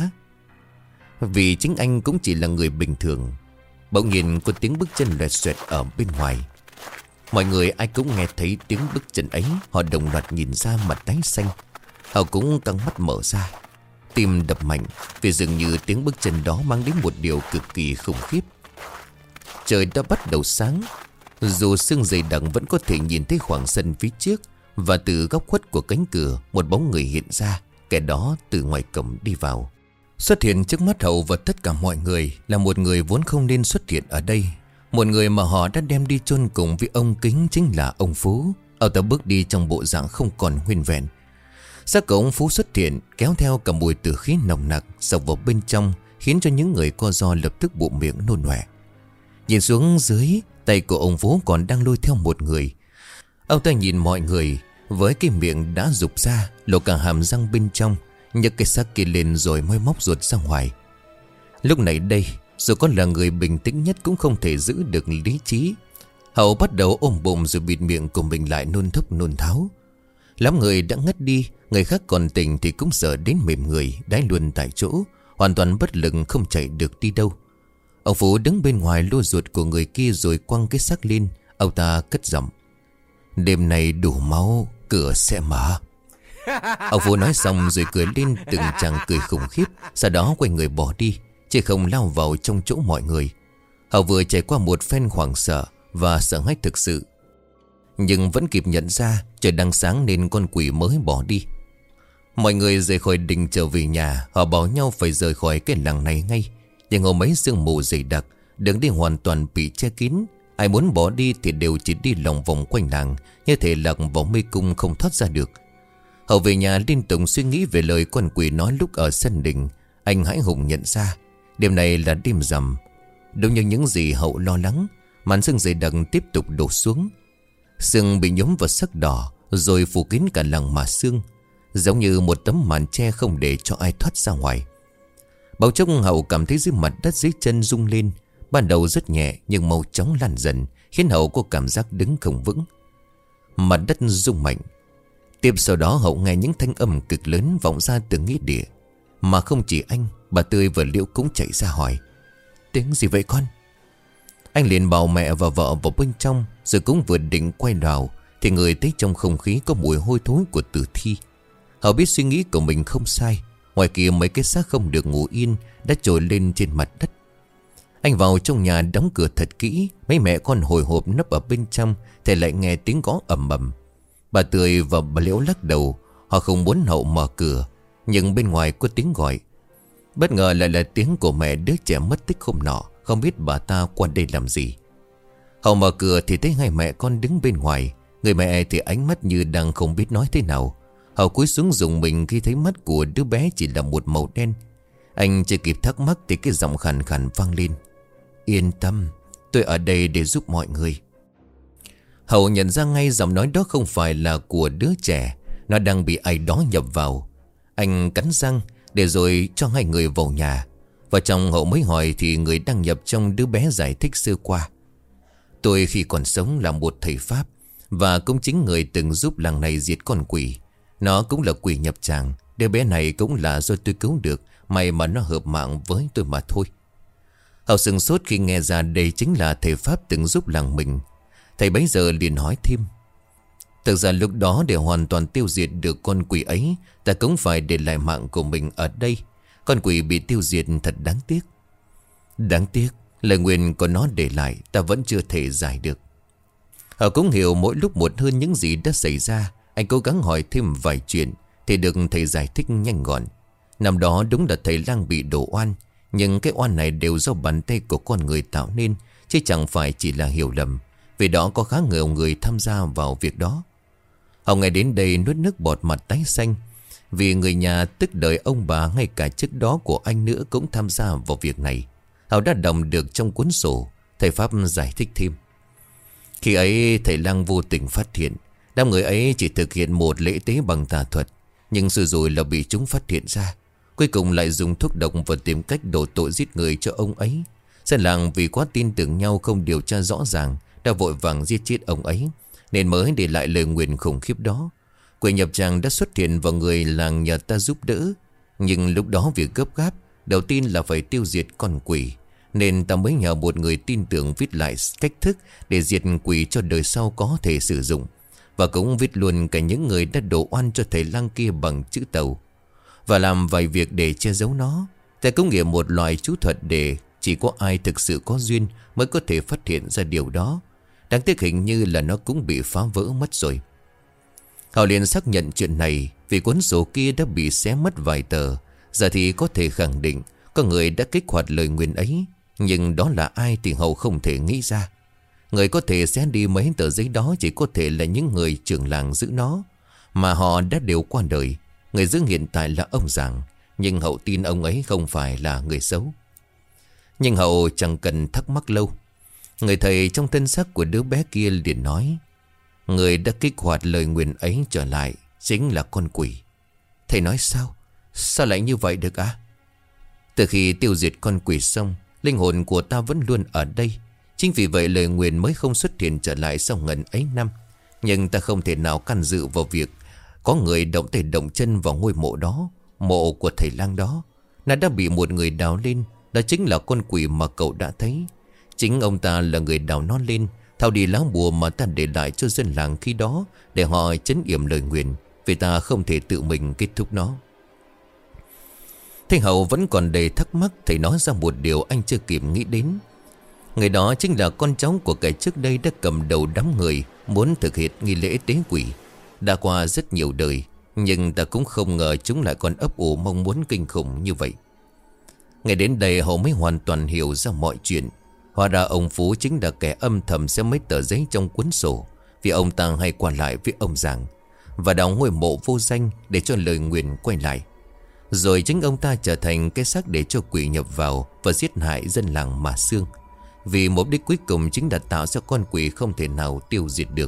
Vì chính anh cũng chỉ là người bình thường. Bỗng nhiên có tiếng bước chân loẹt xoẹt ở bên ngoài. Mọi người ai cũng nghe thấy tiếng bước chân ấy. Họ đồng loạt nhìn ra, mặt tái xanh. Hậu cũng căng mắt mở ra, tim đập mạnh, vì dường như tiếng bước chân đó mang đến một điều cực kỳ khủng khiếp. Trời đã bắt đầu sáng. Dù sương dày đặc vẫn có thể nhìn thấy khoảng sân phía trước. Và từ góc khuất của cánh cửa, một bóng người hiện ra. Kẻ đó từ ngoài cổng đi vào. Xuất hiện trước mắt Hậu và tất cả mọi người là một người vốn không nên xuất hiện ở đây. Một người mà họ đã đem đi chôn cùng với ông Kính, chính là ông Phú. Ông ta bước đi trong bộ dạng không còn nguyên vẹn. Xác của ông Phú xuất hiện kéo theo cả mùi tử khí nồng nặc sộc vào bên trong, khiến cho những người co ro lập tức bụng miệng nôn ọe. Nhìn xuống dưới, tay của ông Phú còn đang lôi theo một người. Ông ta nhìn mọi người với cái miệng đã rụp ra, lộ cả hàm răng bên trong, nhấc cái xác kia lên rồi mới móc ruột ra ngoài. Lúc này đây, dù có là người bình tĩnh nhất cũng không thể giữ được lý trí. Hậu bắt đầu ôm bụng rồi bịt miệng của mình lại, nôn thốc nôn tháo. Lắm người đã ngất đi, người khác còn tỉnh thì cũng sợ đến mềm người, đái luôn tại chỗ, hoàn toàn bất lực không chạy được đi đâu. Ông Phú đứng bên ngoài lôi ruột của người kia rồi quăng cái xác lên. Ông ta cất giọng: "Đêm nay đủ máu, cửa sẽ mở." Ông Phú nói xong rồi cười lên từng tràng cười khủng khiếp. Sau đó quay người bỏ đi, chứ không lao vào trong chỗ mọi người. Hậu vừa trải qua một phen hoảng sợ và sợ hãi thực sự, nhưng vẫn kịp nhận ra trời đang sáng nên con quỷ mới bỏ đi. Mọi người rời khỏi đình trở về nhà. Họ bảo nhau phải rời khỏi cái làng này ngay. Nhưng hôm ấy sương mù dày đặc Đường đi hoàn toàn bị che kín. Ai muốn bỏ đi thì đều chỉ đi lòng vòng quanh làng, như thể lạc vào mê cung không thoát ra được. Hậu về nhà liên tục suy nghĩ về lời con quỷ nói lúc ở sân đình. Anh hãi hùng nhận ra đêm này là đêm rằm. Đúng như những gì Hậu lo lắng, màn sương dày đặc tiếp tục đổ xuống. Sương bị nhúng vào sắc đỏ rồi phủ kín cả làng Mà Xương, giống như một tấm màn che không để cho ai thoát ra ngoài. Bỗng chốc Hậu cảm thấy dưới mặt đất dưới chân rung lên. Ban đầu rất nhẹ nhưng mau chóng lan dần, khiến Hậu có cảm giác đứng không vững. Mặt đất rung mạnh. Tiếp sau đó Hậu nghe những thanh âm cực lớn vọng ra từ nghĩa địa. Mà không chỉ anh, bà Tươi và Liễu cũng chạy ra hỏi: "Tiếng gì vậy con?" Anh liền bảo mẹ và vợ vào bên trong, rồi cũng vừa định quay vào thì người thấy trong không khí có mùi hôi thối của tử thi. Hậu biết suy nghĩ của mình không sai. Ngoài kia mấy cái xác không được ngủ yên đã trồi lên trên mặt đất. Anh vào trong nhà đóng cửa thật kỹ. Mấy mẹ con hồi hộp nấp ở bên trong thì lại nghe tiếng gõ ầm ầm. Bà Tươi và bà Liễu lắc đầu. Họ không muốn Hậu mở cửa, nhưng bên ngoài có tiếng gọi. Bất ngờ lại là tiếng của mẹ đứa trẻ mất tích hôm nọ. Không biết bà ta qua đây làm gì. Hậu mở cửa thì thấy hai mẹ con đứng bên ngoài. Người mẹ thì ánh mắt như đang không biết nói thế nào. Hậu cúi xuống dùng mình khi thấy mắt của đứa bé chỉ là một màu đen. Anh chưa kịp thắc mắc thì cái giọng khàn khàn vang lên: "Yên tâm, tôi ở đây để giúp mọi người." Hậu nhận ra ngay giọng nói đó không phải là của đứa trẻ. Nó đang bị ai đó nhập vào. Anh cắn răng để rồi cho hai người vào nhà. Và trong Hậu mới hỏi thì người đang nhập trong đứa bé giải thích sơ qua: "Tôi khi còn sống là một thầy Pháp, và cũng chính người từng giúp làng này diệt con quỷ. Nó cũng là quỷ nhập tràng. Đứa bé này cũng là do tôi cứu được. May mà nó hợp mạng với tôi mà thôi." Hậu sừng sốt khi nghe ra đây chính là thầy Pháp từng giúp làng mình. Thầy bấy giờ liền hỏi thêm: "Thực ra lúc đó để hoàn toàn tiêu diệt được con quỷ ấy, ta cũng phải để lại mạng của mình ở đây. Con quỷ bị tiêu diệt thật đáng tiếc." "Đáng tiếc, lời nguyền của nó để lại ta vẫn chưa thể giải được." Hậu cũng hiểu mỗi lúc một hơn những gì đã xảy ra. Anh cố gắng hỏi thêm vài chuyện thì được thầy giải thích nhanh gọn. Năm đó đúng là thầy lang bị đổ oan, nhưng cái oan này đều do bàn tay của con người tạo nên, chứ chẳng phải chỉ là hiểu lầm. Vì đó có khá nhiều người tham gia vào việc đó. Hậu nghe đến đây nuốt nước bọt mặt tái xanh. Vì người nhà tức đời ông bà ngay cả trước đó của anh nữa cũng tham gia vào việc này. Hậu đã đọc được trong cuốn sổ. Thầy Pháp giải thích thêm: "Khi ấy thầy lang vô tình phát hiện đám người ấy chỉ thực hiện một lễ tế bằng tà thuật, nhưng rồi rồi là bị chúng phát hiện ra. Cuối cùng lại dùng thuốc độc và tìm cách đổ tội giết người cho ông ấy. Dân làng vì quá tin tưởng nhau không điều tra rõ ràng đã vội vàng giết chết ông ấy, nên mới để lại lời nguyền khủng khiếp đó. Quỷ nhập tràng đã xuất hiện và người làng nhờ ta giúp đỡ. Nhưng lúc đó việc gấp gáp, đầu tiên là phải tiêu diệt con quỷ, nên ta mới nhờ một người tin tưởng viết lại cách thức để diệt quỷ cho đời sau có thể sử dụng. Và cũng viết luôn cả những người đã đổ oan cho thầy lang kia bằng chữ tàu. Và làm vài việc để che giấu nó. Ta cũng nghiệm một loại chú thuật để chỉ có ai thực sự có duyên mới có thể phát hiện ra điều đó. Đáng tiếc hình như là nó cũng bị phá vỡ mất rồi." Họ liền xác nhận chuyện này vì cuốn sổ kia đã bị xé mất vài tờ. Giờ thì có thể khẳng định có người đã kích hoạt lời nguyền ấy. Nhưng đó là ai thì Hậu không thể nghĩ ra. Người có thể xé đi mấy tờ giấy đó chỉ có thể là những người trưởng làng giữ nó, mà họ đã đều qua đời. Người giữ hiện tại là ông Giàng, nhưng Hậu tin ông ấy không phải là người xấu. Nhưng Hậu chẳng cần thắc mắc lâu. Người thầy trong thân xác của đứa bé kia liền nói: "Người đã kích hoạt lời nguyền ấy trở lại chính là con quỷ." Thầy nói sao? Sao lại như vậy được à? "Từ khi tiêu diệt con quỷ xong, linh hồn của ta vẫn luôn ở đây. Chính vì vậy lời nguyền mới không xuất hiện trở lại sau ngần ấy năm. Nhưng ta không thể nào can dự vào việc có người động tay động chân vào ngôi mộ đó. Mộ của thầy lang đó, nó đã bị một người đào lên. Đó chính là con quỷ mà cậu đã thấy. Chính ông ta là người đào nó lên, thao đi lá bùa mà ta để lại cho dân làng khi đó, để họ trấn yểm lời nguyền. Vì ta không thể tự mình kết thúc nó." Thầy Hậu vẫn còn đầy thắc mắc. Thầy nói ra một điều anh chưa kịp nghĩ đến. Người đó chính là con cháu của kẻ trước đây đã cầm đầu đám người muốn thực hiện nghi lễ tế quỷ. Đã qua rất nhiều đời, nhưng ta cũng không ngờ chúng lại còn ấp ủ mong muốn kinh khủng như vậy. Ngày đến đây Hậu mới hoàn toàn hiểu ra mọi chuyện. Hóa ra ông Phú chính là kẻ âm thầm xem mấy tờ giấy trong cuốn sổ, vì ông ta hay qua lại với ông Giàng và đào ngôi mộ vô danh để cho lời nguyền quay lại. Rồi chính ông ta trở thành cái xác để cho quỷ nhập vào và giết hại dân làng Mà Xương, vì mục đích cuối cùng chính là tạo ra con quỷ không thể nào tiêu diệt được.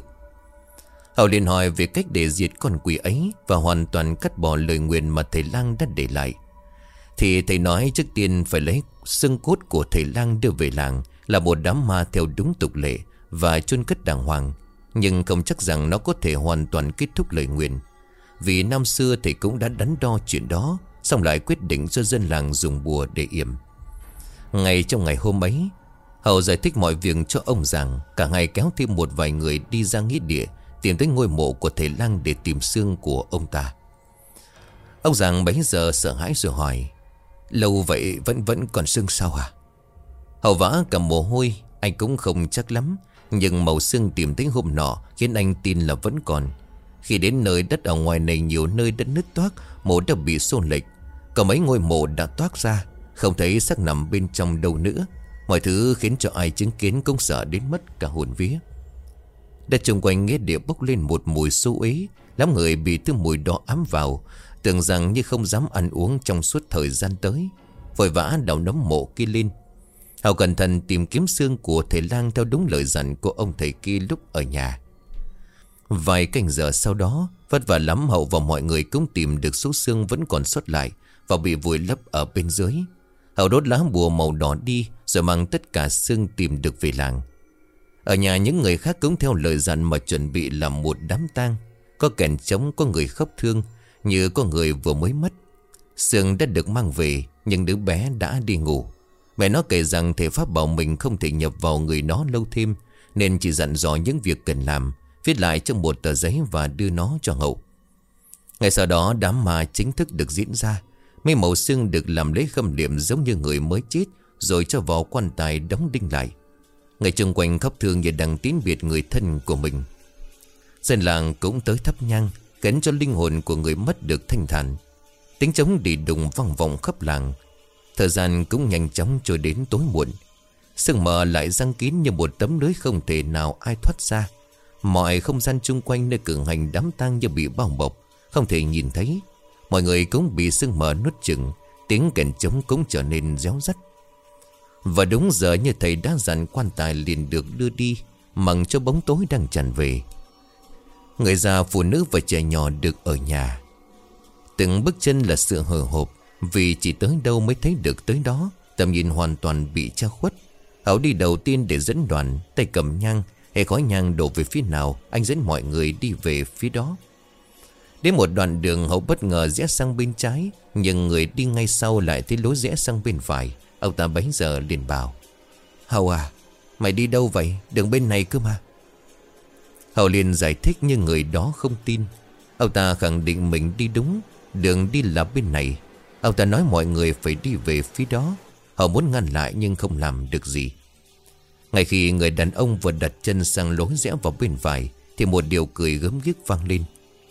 Hậu liền hỏi về cách để diệt con quỷ ấy và hoàn toàn cắt bỏ lời nguyền mà thầy lang đã để lại. Thì thầy nói trước tiên phải lấy xương cốt của thầy lang đưa về làng, là một đám ma theo đúng tục lệ và chôn cất đàng hoàng. Nhưng không chắc rằng nó có thể hoàn toàn kết thúc lời nguyền, vì năm xưa thầy cũng đã đắn đo chuyện đó, xong lại quyết định cho dân làng dùng bùa để yểm. Ngay trong ngày hôm ấy, Hậu giải thích mọi việc cho ông Giàng. Cả ngày kéo thêm một vài người đi ra nghĩa địa, tìm tới ngôi mộ của thầy lang để tìm xương của ông ta. Ông Giàng bấy giờ sợ hãi rồi hỏi: lâu vậy vẫn vẫn còn xương sao à? Hậu vã cầm mồ hôi. Anh cũng không chắc lắm, nhưng màu xương tìm thấy hôm nọ khiến anh tin là vẫn còn. Khi đến nơi, đất ở ngoài này nhiều nơi đã nứt toác, mộ đã bị xô lệch, có mấy ngôi mộ đã toác ra, không thấy xác nằm bên trong đâu nữa. Mọi thứ khiến cho ai chứng kiến cũng sợ đến mất cả hồn vía. Đất xung quanh nghĩa địa bốc lên một mùi xú uế, lắm người bị thứ mùi đó ám vào, tưởng rằng như không dám ăn uống trong suốt thời gian tới, vội vã đào nấm mộ kia lên. Hậu cẩn thận tìm kiếm xương của thầy lang theo đúng lời dặn của ông thầy kia lúc ở nhà. Vài canh giờ sau đó, vất vả lắm Hậu và mọi người cũng tìm được số xương vẫn còn sót lại và bị vùi lấp ở bên dưới. Hậu đốt lá bùa màu đỏ đi, rồi mang tất cả xương tìm được về làng. Ở nhà những người khác cũng theo lời dặn mà chuẩn bị làm một đám tang. Có kèn trống, có người khóc thương, như có người vừa mới mất. Xương đã được mang về, nhưng đứa bé đã đi ngủ. Mẹ nó kể rằng thể pháp bảo mình không thể nhập vào người nó lâu thêm, nên chỉ dặn dò những việc cần làm, viết lại trong một tờ giấy và đưa nó cho Hậu. Ngày sau đó đám ma chính thức được diễn ra. Mấy mẩu xương được làm lễ khâm liệm giống như người mới chết, rồi cho vào quan tài đóng đinh lại. Người chung quanh khóc thương như đang tín biệt người thân của mình. Dân làng cũng tới thắp nhang, khiến cho linh hồn của người mất được thanh thản. Tiếng trống đi đùng vang vọng khắp làng. Thời gian cũng nhanh chóng trôi đến tối muộn. Sương mờ lại giăng kín như một tấm lưới không thể nào ai thoát ra. Mọi không gian chung quanh nơi cử hành đám tang như bị bao bọc, không thể nhìn thấy. Mọi người cũng bị sương mờ nuốt chửng. Tiếng kèn trống cũng trở nên réo rắt. Và đúng giờ như thầy đã dặn, quan tài liền được đưa đi, mặc cho bóng tối đang tràn về. Người già, phụ nữ và trẻ nhỏ được ở nhà. Từng bước chân là sự hồi hộp, vì chỉ tới đâu mới thấy được tới đó. Tầm nhìn hoàn toàn bị che khuất. Hậu đi đầu tiên để dẫn đoàn, tay cầm nhang. Hệ khói nhang đổ về phía nào, anh dẫn mọi người đi về phía đó. Đến một đoạn đường, Hậu bất ngờ rẽ sang bên trái, nhưng người đi ngay sau lại thấy lối rẽ sang bên phải. Ông ta bấy giờ liền bảo: Hậu à, mày đi đâu vậy? Đường bên này cơ mà. Hậu liền giải thích, nhưng người đó không tin. Ông ta khẳng định mình đi đúng, đường đi là bên này. Ông ta nói mọi người phải đi về phía đó. Hậu muốn ngăn lại nhưng không làm được gì. Ngay khi người đàn ông vừa đặt chân sang lối rẽ vào bên phải, thì một điều cười gớm ghiếc vang lên.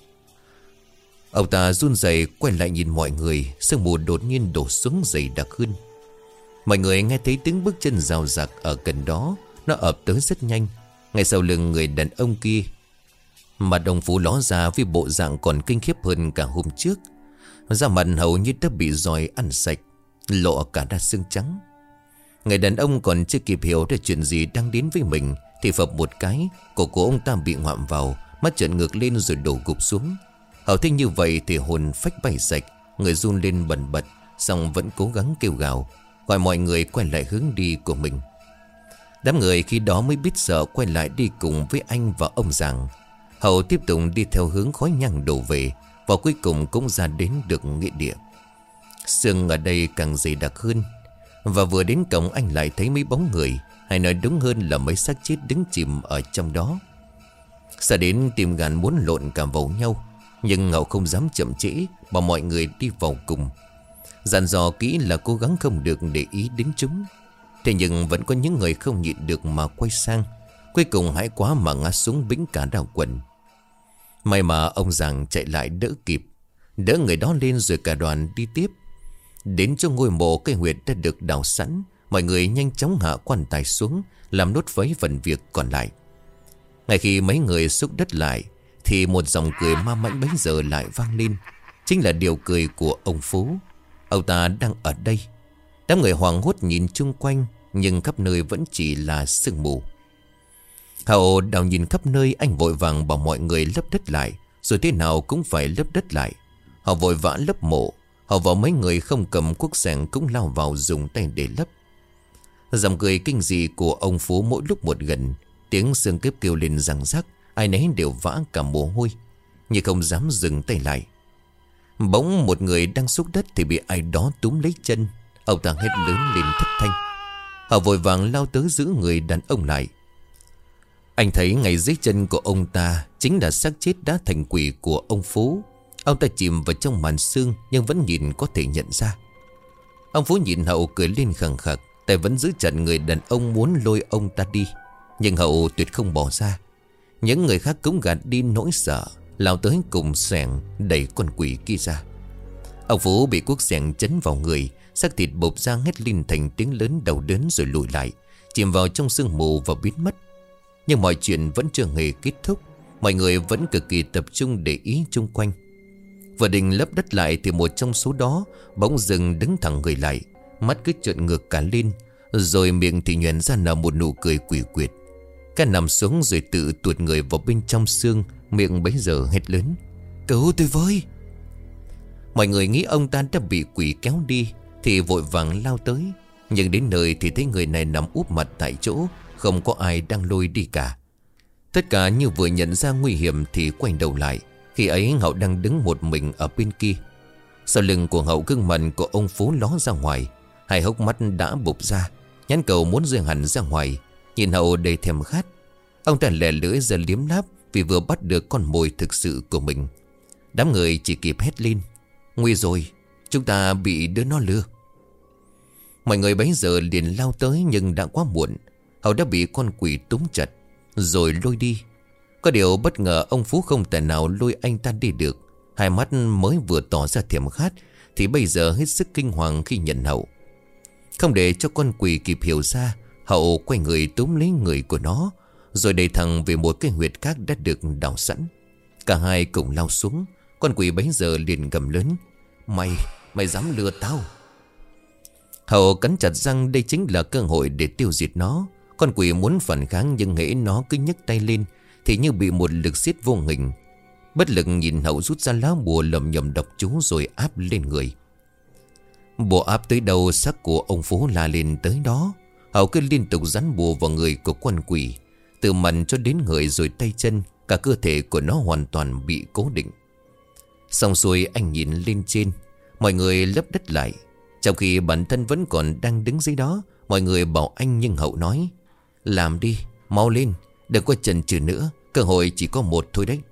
Ông ta run rẩy quay lại nhìn mọi người. Sương mù đột nhiên đổ xuống dày đặc hơn. Mọi người nghe thấy tiếng bước chân rào rạc ở gần đó. Nó ập tới rất nhanh. Ngay sau lưng người đàn ông kia, mặt ông Phú ló ra với bộ dạng còn kinh khiếp hơn cả hôm trước. Da mặt hầu như đã bị giòi ăn sạch, lộ cả đa xương trắng. Người đàn ông còn chưa kịp hiểu ra chuyện gì đang đến với mình, thì phập một cái, cổ của ông ta bị ngoạm vào, mắt trợn ngược lên rồi đổ gục xuống. Hậu thấy như vậy thì hồn phách bay sạch, người run lên bần bật, song vẫn cố gắng kêu gào, gọi mọi người quay lại hướng đi của mình. Đám người khi đó mới biết sợ, quay lại đi cùng với anh và ông Giàng. Hậu tiếp tục đi theo hướng khói nhang đổ về, và cuối cùng cũng ra đến được nghĩa địa. Sương ở đây càng dày đặc hơn. Và vừa đến cổng, anh lại thấy mấy bóng người, hay nói đúng hơn là mấy xác chết đứng chìm ở trong đó. Sợ đến tim gan muốn lộn cả vào nhau. Nhưng Hậu không dám chậm trễ, bảo mọi người đi vào cùng, dặn dò kỹ là cố gắng không được để ý đến chúng. Thế nhưng vẫn có những người không nhịn được mà quay sang, cuối cùng hãi quá mà ngã xuống bĩnh cả đầu quần. May mà ông Giàng chạy lại đỡ kịp, đỡ người đó lên rồi cả đoàn đi tiếp. Đến chỗ ngôi mộ, cây huyệt đã được đào sẵn. mọi người nhanh chóng hạ quan tài xuống, làm nốt với phần việc còn lại. Ngay khi mấy người xúc đất lại thì một dòng cười ma mãnh bấy giờ lại vang lên. Chính là điều cười của ông Phú. Ông ta đang ở đây. Đám người hoảng hốt nhìn chung quanh, nhưng khắp nơi vẫn chỉ là sương mù. Hậu đào nhìn khắp nơi, anh vội vàng bảo mọi người lấp đất lại, rồi thế nào cũng phải lấp đất lại. Họ vội vã lấp mộ. Họ và mấy người không cầm cuốc xẻng cũng lao vào dùng tay để lấp. Dòng cười kinh dị của ông Phú mỗi lúc một gần. Tiếng xương kếp kêu lên răng rắc. Ai nấy đều vã cả mồ hôi, nhưng không dám dừng tay lại. Bỗng một người đang xúc đất thì bị ai đó túm lấy chân. Ông ta hét lớn lên thất thanh. Họ vội vàng lao tới giữ người đàn ông lại. Anh thấy ngay dưới chân của ông ta chính là xác chết đã thành quỷ của ông Phú. Ông ta chìm vào trong màn sương, nhưng vẫn nhìn có thể nhận ra. Ông Phú nhìn Hậu cười lên khằng khặc, tay vẫn giữ chặt người đàn ông muốn lôi ông ta đi. Nhưng Hậu tuyệt không bỏ ra. Những người khác cũng gạt đi nỗi sợ, lao tới cùng xẻng đẩy con quỷ kia ra. Ông Phú bị cuốc xẻng chấn vào người, xác thịt bộc ra hét lên thành tiếng lớn đau đớn rồi lùi lại, chìm vào trong sương mù và biến mất. Nhưng mọi chuyện vẫn chưa hề kết thúc. Mọi người vẫn cực kỳ tập trung để ý chung quanh. Vừa định lấp đất lại thì một trong số đó bỗng dừng đứng thẳng người lại, mắt cứ trợn ngược cả lên, rồi miệng thì nhoẻn ra nở một nụ cười quỷ quyệt. Cái nằm xuống rồi tự tuột người vào bên trong xương, miệng bấy giờ hét lớn: "Cứu tôi với!" Mọi người nghĩ ông ta đã bị quỷ kéo đi thì vội vàng lao tới. Nhưng đến nơi thì thấy người này nằm úp mặt tại chỗ, không có ai đang lôi đi cả. Tất cả như vừa nhận ra nguy hiểm thì quay đầu lại. Khi ấy Hậu đang đứng một mình ở bên kia. Sau lưng của Hậu, gương mặt của ông Phú ló ra ngoài, hai hốc mắt đã bục ra, nhãn cầu muốn rơi hẳn ra ngoài. Nhìn Hậu đầy thèm khát. Ông ta lè lưỡi ra liếm láp vì vừa bắt được con mồi thực sự của mình. Đám người chỉ kịp hét lên: "Nguy rồi, chúng ta bị đứa nó lừa." Mọi người bấy giờ liền lao tới, nhưng đã quá muộn. Hậu đã bị con quỷ túm chặt rồi lôi đi. Có điều bất ngờ ông Phú không thể nào lôi anh ta đi được. Hai mắt mới vừa tỏ ra thèm khát thì bây giờ hết sức kinh hoàng khi nhận Hậu. Không để cho con quỷ kịp hiểu ra, Hậu quay người túm lấy người của nó, rồi đẩy thẳng về một cái huyệt khác đã được đào sẵn. Cả hai cùng lao xuống. Con quỷ bấy giờ liền gầm lớn: Mày, mày dám lừa tao!" Hậu cắn chặt răng, đây chính là cơ hội để tiêu diệt nó. Con quỷ muốn phản kháng, nhưng hễ nó cứ nhấc tay lên thì như bị một lực siết vô hình. Bất lực nhìn Hậu rút ra lá bùa lầm nhầm độc chú rồi áp lên người. Bùa áp tới đâu, xác của ông Phú la lên tới đó. Hậu cứ liên tục dán bùa vào người của con quỷ, từ mặt cho đến người rồi tay chân. Cả cơ thể của nó hoàn toàn bị cố định. Xong xuôi anh nhìn lên trên. Mọi người lấp đất lại. Trong khi bản thân vẫn còn đang đứng dưới đó, mọi người bảo anh, nhưng Hậu nói: "Làm đi, mau lên, đừng có chần chừ nữa, cơ hội chỉ có một thôi đấy."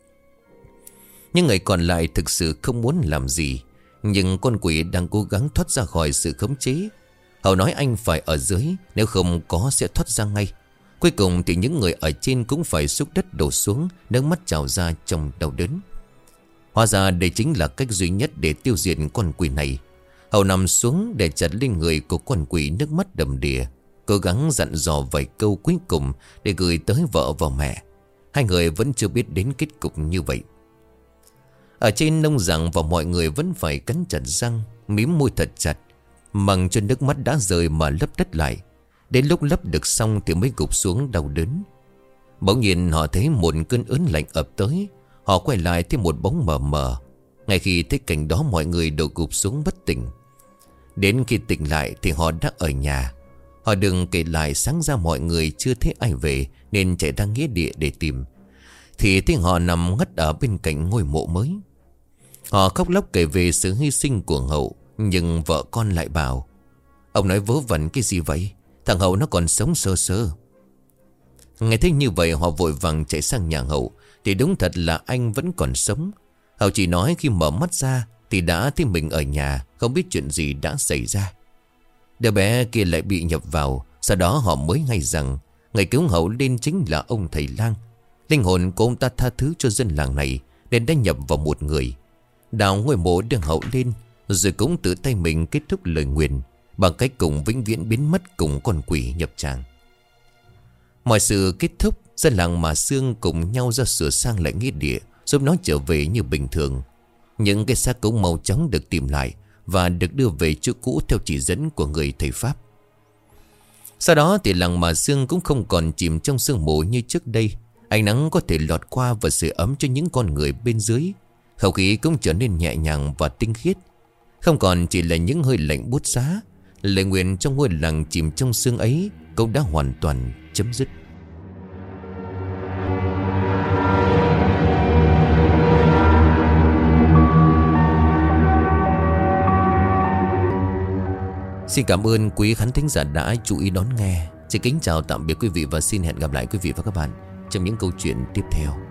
Nhưng người còn lại thực sự không muốn làm gì. Nhưng con quỷ đang cố gắng thoát ra khỏi sự khống chế. Hậu nói anh phải ở dưới, nếu không có sẽ thoát ra ngay. Cuối cùng thì những người ở trên cũng phải xúc đất đổ xuống, nước mắt trào ra trong đau đớn. Hóa ra đây chính là cách duy nhất để tiêu diệt con quỷ này. Hậu nằm xuống để chặt lên người của con quỷ, nước mắt đầm đìa, cố gắng dặn dò vài câu cuối cùng để gửi tới vợ và mẹ. Hai người vẫn chưa biết đến kết cục như vậy. Ở trên nông rằng và mọi người vẫn phải cắn chặt răng, mím môi thật chặt, mặc cho nước mắt đã rơi mà lấp đất lại. Đến lúc lấp được xong thì mới gục xuống đau đớn. Bỗng nhiên họ thấy một cơn ớn lạnh ập tới. Họ quay lại thấy một bóng mờ mờ. Ngay khi thấy cảnh đó, mọi người đều gục xuống bất tỉnh. Đến khi tỉnh lại thì họ đã ở nhà. Họ đừng kể lại sáng ra mọi người chưa thấy ai về, nên chạy ra nghĩa địa để tìm. Thì thấy họ nằm ngất ở bên cạnh ngôi mộ mới. Họ khóc lóc kể về sự hy sinh của Hậu. Nhưng vợ con lại bảo: "Ông nói vớ vẩn cái gì vậy? Thằng Hậu nó còn sống sơ sơ." Nghe thấy như vậy họ vội vàng chạy sang nhà Hậu. Thì đúng thật là anh vẫn còn sống. Hậu chỉ nói khi mở mắt ra thì đã thấy mình ở nhà, không biết chuyện gì đã xảy ra. Đứa bé kia lại bị nhập vào. Sau đó họ mới hay rằng người cứu Hậu lên chính là ông thầy lang. Linh hồn của ông ta tha thứ cho dân làng này nên đã nhập vào một người. Đào ngôi mộ đưa Hậu lên, rồi cũng tự tay mình kết thúc lời nguyền. bằng cách cùng vĩnh viễn biến mất cùng con quỷ nhập tràng. Mọi sự kết thúc, dân làng Mà Xương cùng nhau ra sửa sang lại nghĩa địa, giúp nó trở về như bình thường. Những cái xác cũng mau chóng được tìm lại và được đưa về chỗ cũ theo chỉ dẫn của người thầy Pháp. Sau đó thì làng Mà Xương cũng không còn chìm trong sương mù như trước đây. Ánh nắng có thể lọt qua và sưởi ấm cho những con người bên dưới. Không khí cũng trở nên nhẹ nhàng và tinh khiết. Không còn chỉ là những hơi lạnh buốt giá. Lời nguyện trong ngôi làng chìm trong sương ấy cũng đã hoàn toàn chấm dứt. Xin cảm ơn quý khán thính giả đã chú ý đón nghe. Xin kính chào tạm biệt quý vị và xin hẹn gặp lại quý vị và các bạn trong những câu chuyện tiếp theo.